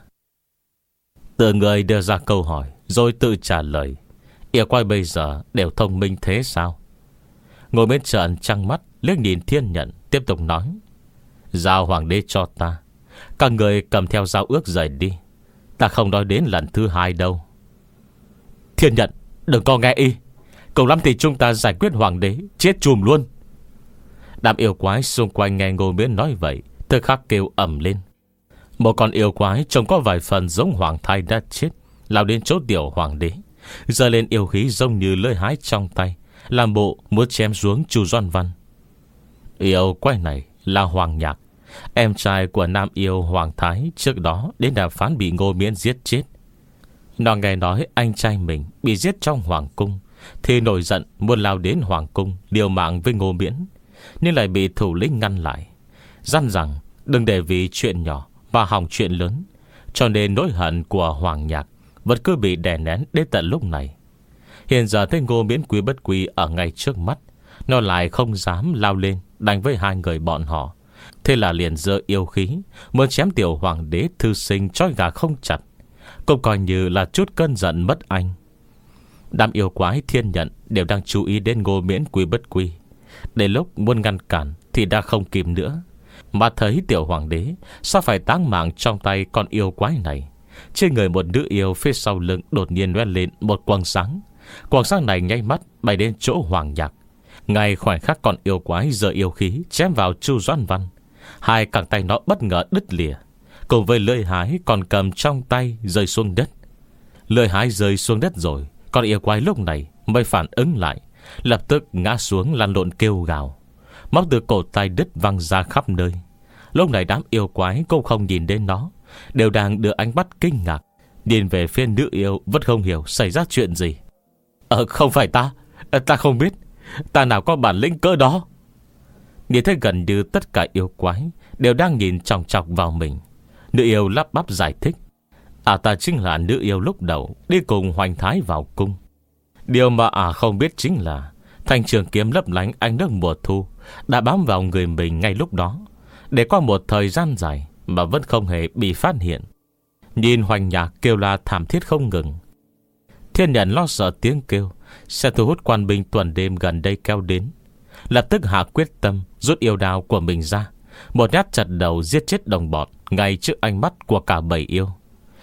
Tự người đưa ra câu hỏi rồi tự trả lời. Yêu quái bây giờ đều thông minh thế sao? Ngồi bên trợn trăng mắt liếc nhìn Thiên Nhận, tiếp tục nói: Giao hoàng đế cho ta, các người cầm theo giao ước rời đi. Ta không nói đến lần thứ hai đâu. Thiên Nhận, đừng có nghe y. Cùng lắm thì chúng ta giải quyết hoàng đế, chết chùm luôn. Đám yêu quái xung quanh nghe Ngô Miễn nói vậy, tức khắc kêu ầm lên. Một con yêu quái trông có vài phần giống hoàng thai đã chết lao đến chỗ tiểu hoàng đế, giơ lên yêu khí giống như lưỡi hái trong tay, làm bộ muốn chém xuống Chu Doan Văn. Yêu quái này là Hoàng Nhạc, em trai của nam yêu Hoàng Thái trước đó đến đàm phán bị Ngô Miễn giết chết. Nó nghe nói anh trai mình bị giết trong hoàng cung thì nổi giận muốn lao đến hoàng cung liều mạng với Ngô Miễn, nhưng lại bị thủ lĩnh ngăn lại, dặn rằng đừng để vì chuyện nhỏ và hỏng chuyện lớn. Cho nên nỗi hận của Hoàng Nhạc vẫn cứ bị đè nén đến tận lúc này. Hiện giờ thấy Ngô Miễn, Quy Bất Quy ở ngay trước mắt, nó lại không dám lao lên đánh với hai người bọn họ. Thế là liền giơ yêu khí muốn chém tiểu hoàng đế thư sinh trói gà không chặt, cũng coi như là chút cơn giận mất anh. Đám yêu quái Thiên Nhận đều đang chú ý đến Ngô Miễn, Quy Bất Quy. Đến lúc muốn ngăn cản thì đã không kịp nữa, mà thấy tiểu hoàng đế sao phải táng mạng trong tay con yêu quái này. Trên người một nữ yêu phía sau lưng đột nhiên loe lên một quang sáng. Quang sáng này nháy mắt bay đến chỗ Hoàng Nhạc. Ngay khoảnh khắc con yêu quái giơ yêu khí chém vào Chu Doan Văn, hai cẳng tay nó bất ngờ đứt lìa, cùng với lưỡi hái còn cầm trong tay rơi xuống đất. Lưỡi hái rơi xuống đất rồi, con yêu quái lúc này mới phản ứng lại, lập tức ngã xuống lăn lộn kêu gào, máu từ cổ tay đứt văng ra khắp nơi. Lúc này đám yêu quái cũng không nhìn đến nó, đều đang đưa ánh mắt kinh ngạc nhìn về phía nữ yêu, vẫn không hiểu xảy ra chuyện gì. Ờ không phải ta, ta không biết, ta nào có bản lĩnh cỡ đó. Nhìn thấy gần như tất cả yêu quái đều đang nhìn chòng chọc vào mình, nữ yêu lắp bắp giải thích: À ta chính là nữ yêu lúc đầu đi cùng Hoành Thái vào cung. Điều mà à không biết chính là thanh trường kiếm lấp lánh ánh nước mùa thu đã bám vào người mình ngay lúc đó, để qua một thời gian dài mà vẫn không hề bị phát hiện. Nhìn Hoành Nhạc kêu la thảm thiết không ngừng, Thiên Nhận lo sợ tiếng kêu sẽ thu hút quan binh tuần đêm gần đây kéo đến, lập tức hạ quyết tâm rút yêu đao của mình ra, một nhát chặt đầu giết chết đồng bọn ngay trước ánh mắt của cả bầy yêu.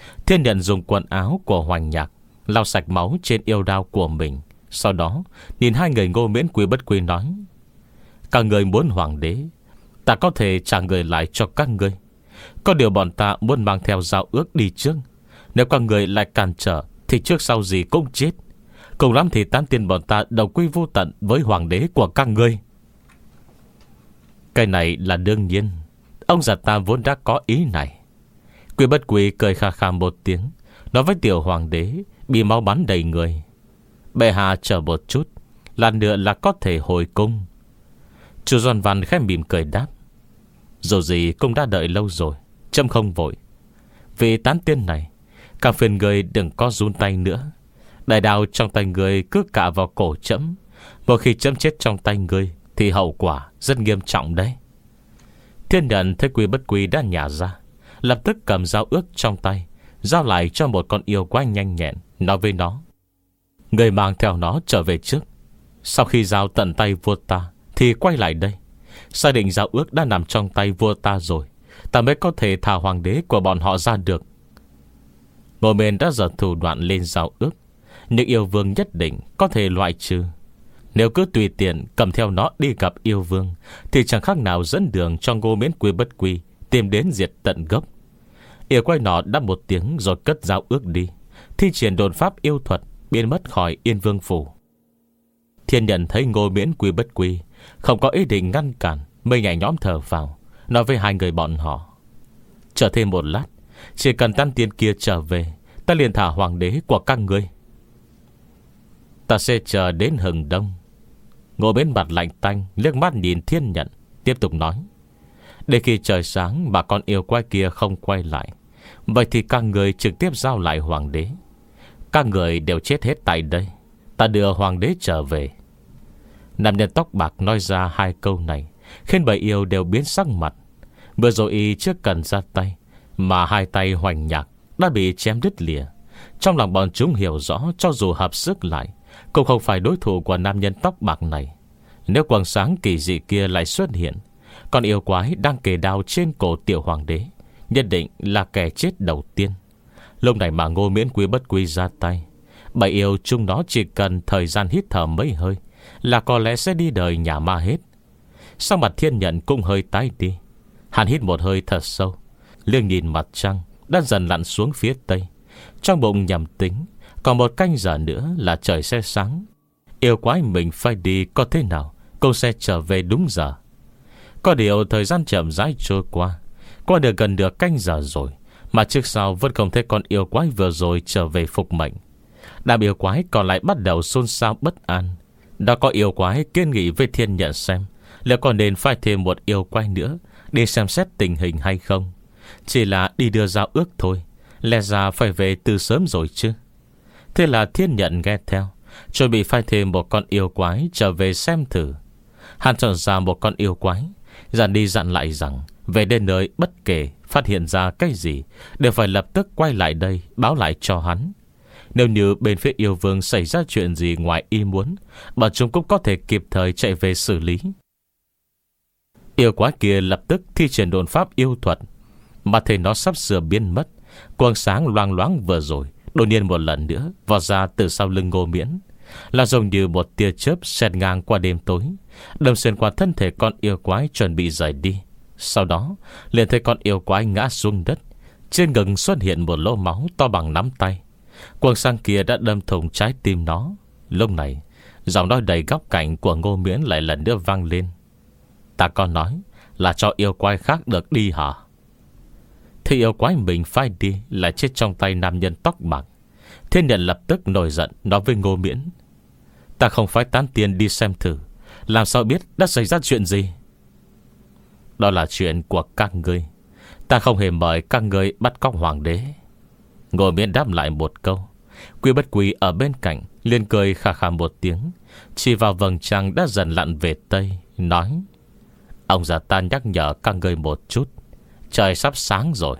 Thiên Nhận dùng quần áo của Hoành Nhạc lau sạch máu trên yêu đao của mình. Sau đó nhìn hai người Ngô Miễn Quy Bất Quy nói: các người muốn hoàng đế, ta có thể trả người lại cho các ngươi. Có điều bọn ta muốn mang theo giao ước đi trước. Nếu các người lại cản trở thì trước sau gì cũng chết. Cùng lắm thì tán tiền bọn ta đồng quy vô tận với hoàng đế của các ngươi. Cái này là đương nhiên. Ông già ta vốn đã có ý này. Quy Bất Quy cười khà khà một tiếng, nói với tiểu hoàng đế bị máu bắn đầy người: bệ hạ chờ một chút, lần nữa là có thể hồi cung. Chu Doan Văn khẽ mỉm cười đáp: dù gì cũng đã đợi lâu rồi, chấm không vội. Vì tán tiên này, càng phiền người đừng có run tay nữa. Đại đao trong tay người cứ cạ vào cổ chấm. Một khi chấm chết trong tay người thì hậu quả rất nghiêm trọng đấy. Thiên Nhận thấy Quy Bất Quy đã nhả ra, lập tức cầm dao ước trong tay, giao lại cho một con yêu quái nhanh nhẹn, nói với nó: người mang theo nó trở về trước. Sau khi giao tận tay vua ta thì quay lại đây. Xác định giao ước đã nằm trong tay vua ta rồi, ta mới có thể thả hoàng đế của bọn họ ra được. Ngô Miễn đã dở thủ đoạn lên giao ước, nhưng yêu vương nhất định có thể loại trừ. Nếu cứ tùy tiện cầm theo nó đi gặp yêu vương thì chẳng khác nào dẫn đường cho Ngô Miễn Quy Bất Quy tìm đến diệt tận gốc. Yêu quay nọ đáp một tiếng rồi cất giao ước đi, thi triển đồn pháp yêu thuật, biến mất khỏi Yên Vương phủ. Thiên Nhận thấy Ngô Miễn Quy Bất Quy không có ý định ngăn cản, mới nhẹ nhõm thở vào, nói với hai người bọn họ: chờ thêm một lát, chỉ cần tan tiên kia trở về, ta liền thả hoàng đế của các ngươi. Ta sẽ chờ đến hừng đông. Ngô Miễn mặt lạnh tanh liếc mắt nhìn Thiên Nhận, tiếp tục nói: để khi trời sáng mà con yêu quái kia không quay lại, vậy thì các người trực tiếp giao lại hoàng đế. Các người đều chết hết tại đây, ta đưa hoàng đế trở về. Nam nhân tóc bạc nói ra hai câu này khiến bầy yêu đều biến sắc mặt. Vừa rồi y chưa cần ra tay mà hai tay Hoành Nhạc đã bị chém đứt lìa. Trong lòng bọn chúng hiểu rõ, cho dù hợp sức lại cũng không phải đối thủ của nam nhân tóc bạc này. Nếu quầng sáng kỳ dị kia lại xuất hiện, con yêu quái đang kề đao trên cổ tiểu hoàng đế nhất định là kẻ chết đầu tiên. Lúc này mà Ngô Miễn Quy Bất Quy ra tay, bầy yêu chúng nó chỉ cần thời gian hít thở mấy hơi là có lẽ sẽ đi đời nhà ma hết. Sau mặt Thiên Nhận cũng hơi tái đi. Hắn hít một hơi thật sâu, liếc nhìn mặt trăng đã dần lặn xuống phía tây. Trong bụng nhầm tính còn một canh giờ nữa là trời sẽ sáng. Yêu quái mình phải đi có thế nào cô sẽ trở về đúng giờ. Có điều thời gian chậm rãi trôi qua, qua được gần được canh giờ rồi mà trước sau vẫn không thấy con yêu quái vừa rồi trở về phục mệnh. Đám yêu quái còn lại bắt đầu xôn xao bất an. Đã có yêu quái kiến nghị với Thiên Nhận xem liệu còn nên phải thêm một yêu quái nữa đi xem xét tình hình hay không. Chỉ là đi đưa giao ước thôi, lẽ ra phải về từ sớm rồi chứ. Thế là Thiên Nhận nghe theo, chuẩn bị phải thêm một con yêu quái trở về xem thử. Hắn chọn ra một con yêu quái, dặn đi dặn lại rằng về đến nơi bất kể phát hiện ra cái gì đều phải lập tức quay lại đây báo lại cho hắn. Nếu như bên phía yêu vương xảy ra chuyện gì ngoài ý muốn, bọn chúng cũng có thể kịp thời chạy về xử lý. Yêu quái kia lập tức thi triển đồn pháp yêu thuật, mà thấy nó sắp sửa biến mất. Quang sáng loang loáng vừa rồi đột nhiên một lần nữa vọt ra từ sau lưng Ngô Miễn, là giống như một tia chớp xẹt ngang qua đêm tối, đâm xuyên qua thân thể con yêu quái chuẩn bị rời đi. Sau đó liền thấy con yêu quái ngã xuống đất, trên ngực xuất hiện một lỗ máu to bằng nắm tay. Quang sáng kia đã đâm thủng trái tim nó. Lúc này giọng nói đầy góc cạnh của Ngô Miễn lại lần nữa vang lên: ta còn nói là cho yêu quái khác được đi hả? Thì yêu quái mình phải đi lại chết trong tay nam nhân tóc bạc. Thiên Nhận lập tức nổi giận nói với Ngô Miễn: ta không phải tán tiền đi xem thử, làm sao biết đã xảy ra chuyện gì? Đó là chuyện của các ngươi, ta không hề mời các ngươi bắt cóc hoàng đế. Ngô Miễn đáp lại một câu. Quy Bất Quy ở bên cạnh liền cười khà khà một tiếng, chỉ vào vầng trăng đã dần lặn về tây, nói: ông già ta nhắc nhở các ngươi một chút, trời sắp sáng rồi.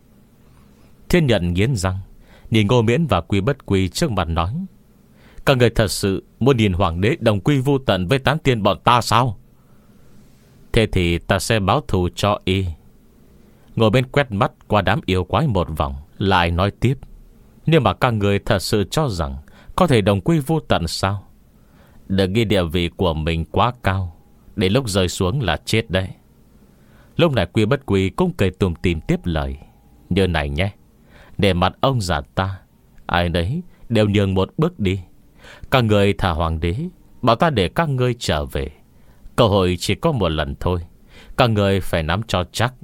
Thiên Nhận nghiến răng nhìn Ngô Miễn và Quy Bất Quy trước mặt nói: các người thật sự muốn nhìn hoàng đế đồng quy vô tận với tán tiên bọn ta sao? Thế thì ta sẽ báo thù cho y. Ngồi bên quét mắt qua đám yêu quái một vòng, Lại nói tiếp: Nhưng mà các người thật sự cho rằng có thể đồng quy vô tận sao? Đừng nghĩ địa vị của mình quá cao, đến lúc rơi xuống là chết đấy. Lúc này Quy Bất Quy cũng cười tùm tìm tiếp lời: Như này nhé, để mặt ông già ta, ai đấy đều nhường một bước đi. Các người thả hoàng đế, bảo ta để các ngươi trở về. Cơ hội chỉ có một lần thôi, các người phải nắm cho chắc.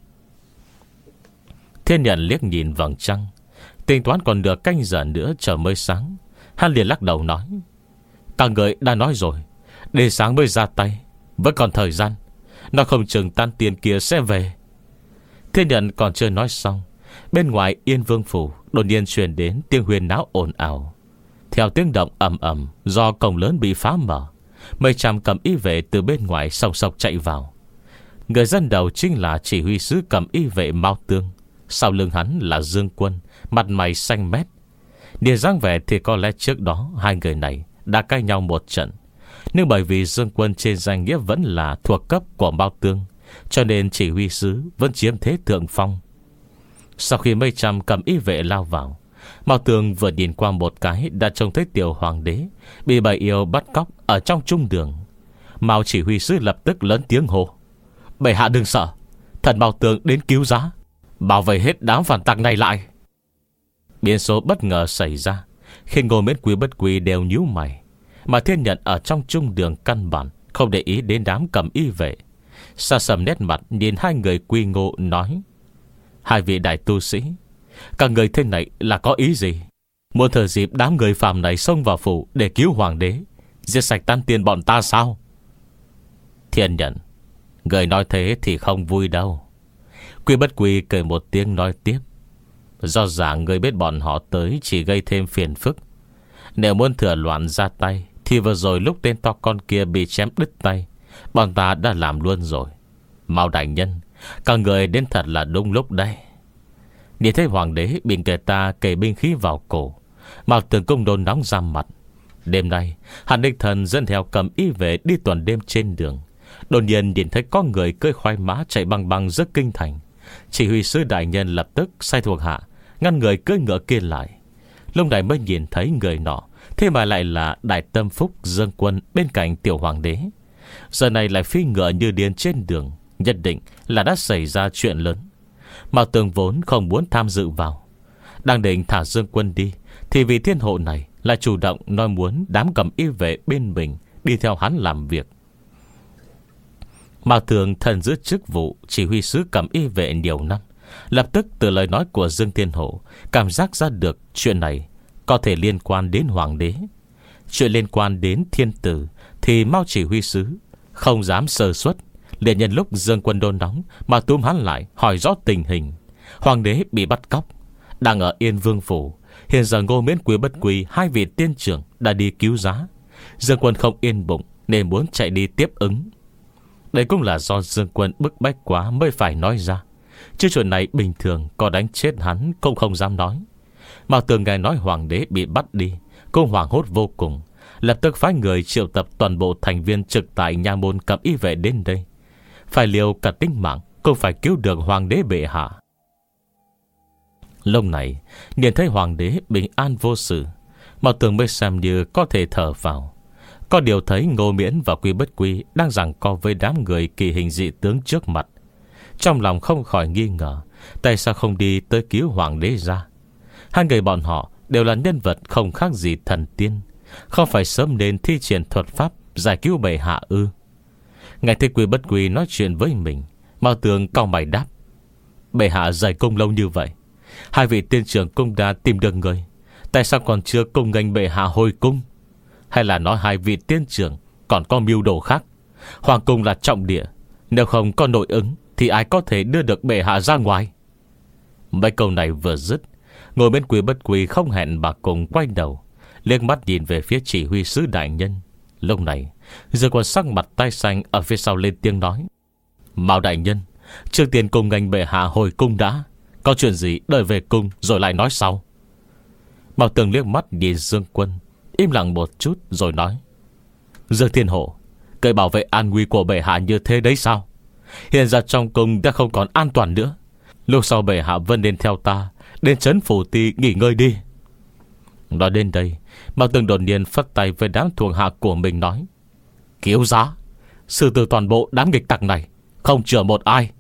Thiên Nhận liếc nhìn vầng trăng, tính toán còn được canh giờ nữa chờ mới sáng. Hắn liền lắc đầu nói: Các người đã nói rồi, đến sáng mới ra tay, vẫn còn thời gian. Nó không chừng tan tiền kia sẽ về. Thiên Nhận còn chưa nói xong, bên ngoài Yên Vương Phủ đột nhiên truyền đến tiếng huyên náo ồn ào. Theo tiếng động ầm ầm do cổng lớn bị phá mở, mấy trăm cầm y vệ từ bên ngoài sòng sọc chạy vào. Người dân đầu chính là chỉ huy sứ cầm y vệ Mao Tương. Sau lưng hắn là Dương Quân, mặt mày xanh mét. Nhìn dáng vẻ thì có lẽ trước đó hai người này đã cãi nhau một trận, nhưng bởi vì Dương Quân trên danh nghĩa vẫn là thuộc cấp của Mao Tương, cho nên chỉ huy sứ vẫn chiếm thế thượng phong. Sau khi mấy trăm cầm y vệ lao vào, Mao Tương vừa nhìn qua một cái đã trông thấy tiểu hoàng đế bị bầy yêu bắt cóc ở trong trung đường. Mao chỉ huy sứ lập tức lớn tiếng hô: Bệ hạ đừng sợ, thần Mao Tương đến cứu giá, bảo vệ hết đám phản tặc này lại. Biến số bất ngờ xảy ra khi Ngô Miễn Quý Bất Quý đều nhíu mày, mà Thiên Nhận ở trong trung đường căn bản không để ý đến đám cầm y vệ. Sa sầm nét mặt nhìn hai người Quy Ngô nói: Hai vị đại tu sĩ, các người thế này là có ý gì? Muốn thời dịp đám người phàm này xông vào phủ để cứu hoàng đế, giết sạch tan tiền bọn ta sao? Thiên Nhận: Người nói thế thì không vui đâu. Quy Bất Quy cười một tiếng nói tiếp: Do rằng người biết bọn họ tới chỉ gây thêm phiền phức. Nếu muốn thừa loạn ra tay thì vừa rồi lúc tên to con kia bị chém đứt tay, bọn ta đã làm luôn rồi. Mao đại nhân, các người đến thật là đúng lúc đây. Nhìn thấy hoàng đế bị người ta kề binh khí vào cổ, Mao Tường Cung đôn nóng ra mặt. Đêm nay Hàn Đích Thần dẫn theo cầm y vệ đi tuần đêm trên đường, đột nhiên nhìn thấy có người cưỡi khoái mã chạy băng băng rất kinh thành. Chỉ huy sứ đại nhân lập tức sai thuộc hạ ngăn người cưỡi ngựa kia lại. Lúc này mới nhìn thấy người nọ, thế mà lại là Đại Tâm Phúc Dương Quân bên cạnh tiểu hoàng đế. Giờ này lại phi ngựa như điên trên đường, nhất định là đã xảy ra chuyện lớn. Mao Tường vốn không muốn tham dự vào, đang định thả Dương Quân đi, thì vị thiên hộ này lại chủ động nói muốn đám cầm y vệ bên mình đi theo hắn làm việc. Mao Tường thần giữ chức vụ chỉ huy sứ cầm y vệ nhiều năm, lập tức từ lời nói của Dương Thiên Hổ cảm giác ra được chuyện này có thể liên quan đến hoàng đế. Chuyện liên quan đến thiên tử thì Mao chỉ huy sứ không dám sơ suất, liền nhân lúc Dương Quân đôn nóng mà túm hắn lại hỏi rõ tình hình. Hoàng đế bị bắt cóc, đang ở Yên Vương Phủ. Hiện giờ Ngô Miễn Quý Bất Quý hai vị tiên trưởng đã đi cứu giá. Dương Quân không yên bụng nên muốn chạy đi tiếp ứng. Đây cũng là do Dương Quân bức bách quá mới phải nói ra, chứ chuyện này bình thường có đánh chết hắn cũng không dám nói. Mao Tường nghe nói hoàng đế bị bắt đi, cô hoảng hốt vô cùng, lập tức phái người triệu tập toàn bộ thành viên trực tại nha môn cầm y vệ đến đây. Phải liều cả tính mạng cũng phải cứu được hoàng đế bệ hạ. Lúc này nhìn thấy hoàng đế bình an vô sự, Mao Tường mới xem như có thể thở vào. Có điều thấy Ngô Miễn và Quý Bất Quý đang giằng co với đám người kỳ hình dị tướng trước mặt, trong lòng không khỏi nghi ngờ tại sao không đi tới cứu hoàng đế ra. Hai người bọn họ đều là nhân vật không khác gì thần tiên, không phải sớm nên thi triển thuật pháp giải cứu bệ hạ ư? Nghe thấy Quý Bất Quý nói chuyện với mình, Mao Tường cau mày đáp: Bệ hạ giải cung lâu như vậy, hai vị tiên trưởng cung đã tìm được người, tại sao còn chưa cung nghênh bệ hạ hồi cung? Hay là nói hai vị tiên trưởng còn có mưu đồ khác? Hoàng cung là trọng địa, nếu không có nội ứng thì ai có thể đưa được bệ hạ ra ngoài? Mấy câu này vừa dứt, ngồi bên Quý Bất Quý không hẹn mà cùng quay đầu, liếc mắt nhìn về phía chỉ huy sứ đại nhân. Lúc này giờ còn sắc mặt tay xanh ở phía sau lên tiếng nói: Mao đại nhân, trước tiên cùng ngành bệ hạ hồi cung đã, có chuyện gì đợi về cung rồi lại nói sau. Mao Tường liếc mắt nhìn Dương Quân, im lặng một chút rồi nói: Dương Thiên Hộ, cây bảo vệ an nguy của bệ hạ như thế đấy sao? Hiện giờ trong cung đã không còn an toàn nữa. Lúc sau bệ hạ vẫn nên theo ta Đến trấn phủ ti nghỉ ngơi đi. Nói đến đây, Mao Tường đột nhiên phất tay với đám thuộc hạ của mình nói: Cứu giá, xử tử toàn bộ đám nghịch tặc này, không chừa một ai.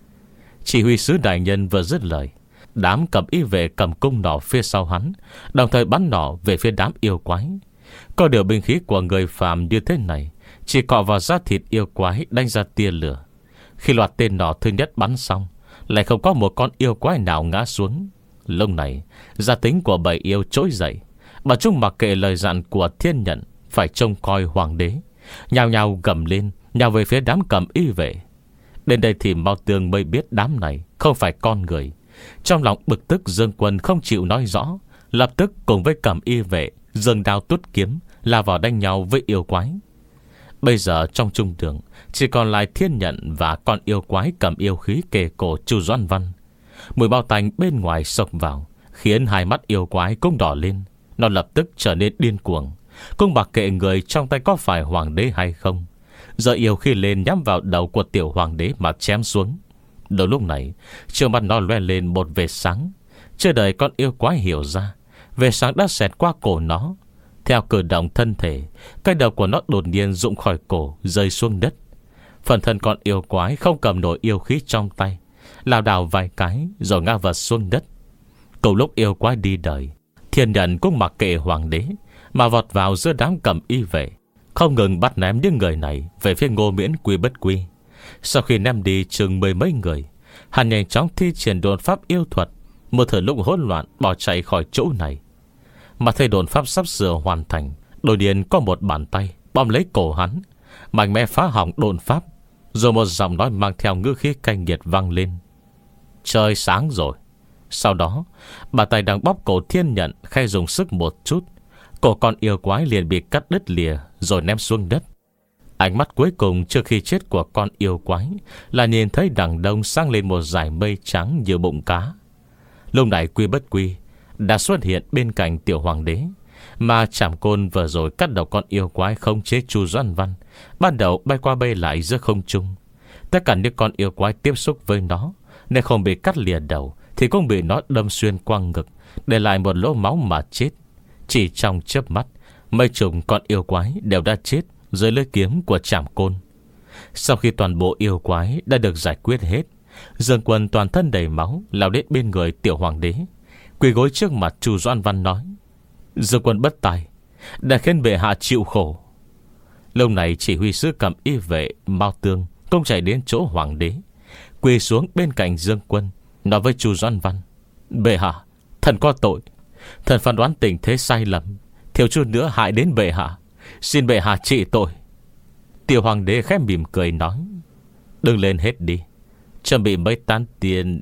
Chỉ huy sứ đại nhân vừa dứt lời, đám cầm y vệ cầm cung nỏ phía sau hắn đồng thời bắn nỏ về phía đám yêu quái. Có điều binh khí của người phàm như thế này chỉ cọ vào da thịt yêu quái đánh ra tia lửa. Khi loạt tên nỏ thứ nhất bắn xong, lại không có một con yêu quái nào ngã xuống. Lúc này gia tính của bầy yêu trỗi dậy, bà chúng mặc kệ lời dặn của thiên nhận phải trông coi hoàng đế, nhào nhào gầm lên, nhào về phía đám cầm y vệ. Đến đây thì Mao Tường mới biết đám này không phải con người. Trong lòng bực tức, Dương Quân không chịu nói rõ, lập tức cùng với cầm y vệ giương đao tuốt kiếm lao vào đánh nhau với yêu quái. Bây giờ trong trung đường chỉ còn lại thiên nhận và con yêu quái cầm yêu khí kề cổ Chu Doãn Văn. Mùi bao tanh bên ngoài xộc vào, khiến hai mắt yêu quái cũng đỏ lên. Nó lập tức trở nên điên cuồng, cũng mặc kệ người trong tay có phải hoàng đế hay không. Giờ yêu khi lên nhắm vào đầu của tiểu hoàng đế mà chém xuống. Đầu lúc này, trước mắt nó loe lên một vệt sáng. Chưa đợi con yêu quái hiểu ra, vệt sáng đã xẹt qua cổ nó. Theo cử động thân thể, cái đầu của nó đột nhiên rụng khỏi cổ, rơi xuống đất. Phần thân con yêu quái không cầm nổi yêu khí trong tay, lảo đảo vài cái rồi ngã vật xuống đất. Cùng lúc yêu quái đi đời, thiên nhận cũng mặc kệ hoàng đế mà vọt vào giữa đám cầm y vệ, không ngừng bắt ném những người này về phía Ngô Miễn quy bất quy. Sau khi ném đi chừng mười mấy người, hắn nhanh chóng thi triển đồn pháp yêu thuật, một thời lúc hỗn loạn bỏ chạy khỏi chỗ này. Mà thấy đồn pháp sắp sửa hoàn thành, đột nhiên có một bàn tay bóp lấy cổ hắn, mạnh mẽ phá hỏng đồn pháp. Rồi một giọng nói mang theo ngữ khí cay nghiệt vang lên: Trời sáng rồi. Sau đó, bàn tay đang bóp cổ thiên nhận khai dùng sức một chút, cổ con yêu quái liền bị cắt đứt lìa rồi ném xuống đất. Ánh mắt cuối cùng trước khi chết của con yêu quái là nhìn thấy đằng đông sang lên một dải mây trắng như bụng cá. Lúc này Quy Bất Quy đã xuất hiện bên cạnh tiểu hoàng đế, mà Trảm Côn vừa rồi cắt đầu con yêu quái không chế Chu Doãn Văn ban đầu bay qua bay lại giữa không trung. Tất cả những con yêu quái tiếp xúc với nó, nên không bị cắt lìa đầu thì cũng bị nó đâm xuyên qua ngực, để lại một lỗ máu mà chết. Chỉ trong chớp mắt, mấy chục con yêu quái đều đã chết dưới lưỡi kiếm của Trảm Côn. Sau khi toàn bộ yêu quái đã được giải quyết hết, Dương Quân toàn thân đầy máu lao đến bên người tiểu hoàng đế, quỳ gối trước mặt Chu Doãn Văn nói: Dương Quân bất tài, đã khiến bệ hạ chịu khổ. Lúc này chỉ huy sứ cầm y vệ Mao Tường cũng chạy đến chỗ hoàng đế, quỳ xuống bên cạnh Dương Quân, nói với Chu Doãn Văn: Bệ hạ, thần có tội, thần phán đoán tình thế sai lầm, thiếu chút nữa hại đến bệ hạ, xin bệ hạ trị tội. Tiểu hoàng đế khẽ mỉm cười nói: Đừng lên hết đi, chuẩn bị mấy tán tiền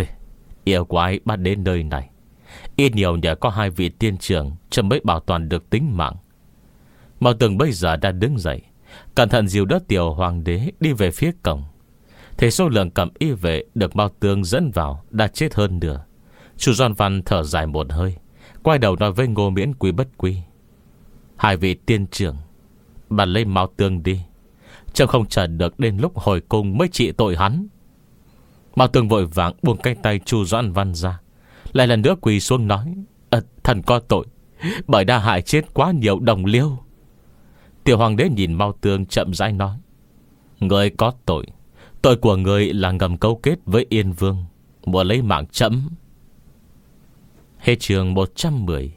yêu quái bắt đến nơi này, ít nhiều nhờ có hai vị tiên trưởng cho mới bảo toàn được tính mạng. Mao Tường bây giờ đã đứng dậy, cẩn thận dìu đỡ tiểu hoàng đế đi về phía cổng. Thấy số lượng cầm y vệ được Mao Tường dẫn vào đã chết hơn nửa. Chu Doãn Văn thở dài một hơi, quay đầu nói với Ngô Miễn Quy Bất Quy: Hai vị tiên trưởng, bạn lấy Mao Tường đi, chẳng không chờ được đến lúc hồi cung mới trị tội hắn. Mao Tường vội vàng buông cánh tay Chu Doãn Văn ra, lại lần nữa quỳ xuống nói: à, Thần có tội, bởi đã hại chết quá nhiều đồng liêu. Tiểu hoàng đế nhìn Mao Tường chậm rãi nói: Người có tội, tội của người là ngầm cấu kết với Yên Vương, muốn lấy mạng trẫm. Hết chương một trăm mười.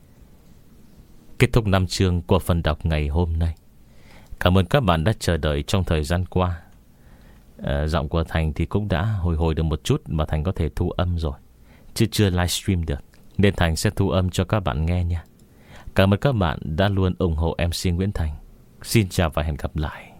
Kết thúc năm chương của phần đọc ngày hôm nay. Cảm ơn các bạn đã chờ đợi trong thời gian qua. à, Giọng của Thành thì cũng đã hồi hồi được một chút, mà Thành có thể thu âm rồi, chứ chưa livestream được, nên Thành sẽ thu âm cho các bạn nghe nha. Cảm ơn các bạn đã luôn ủng hộ em xê Nguyễn Thành. Xin chào và hẹn gặp lại.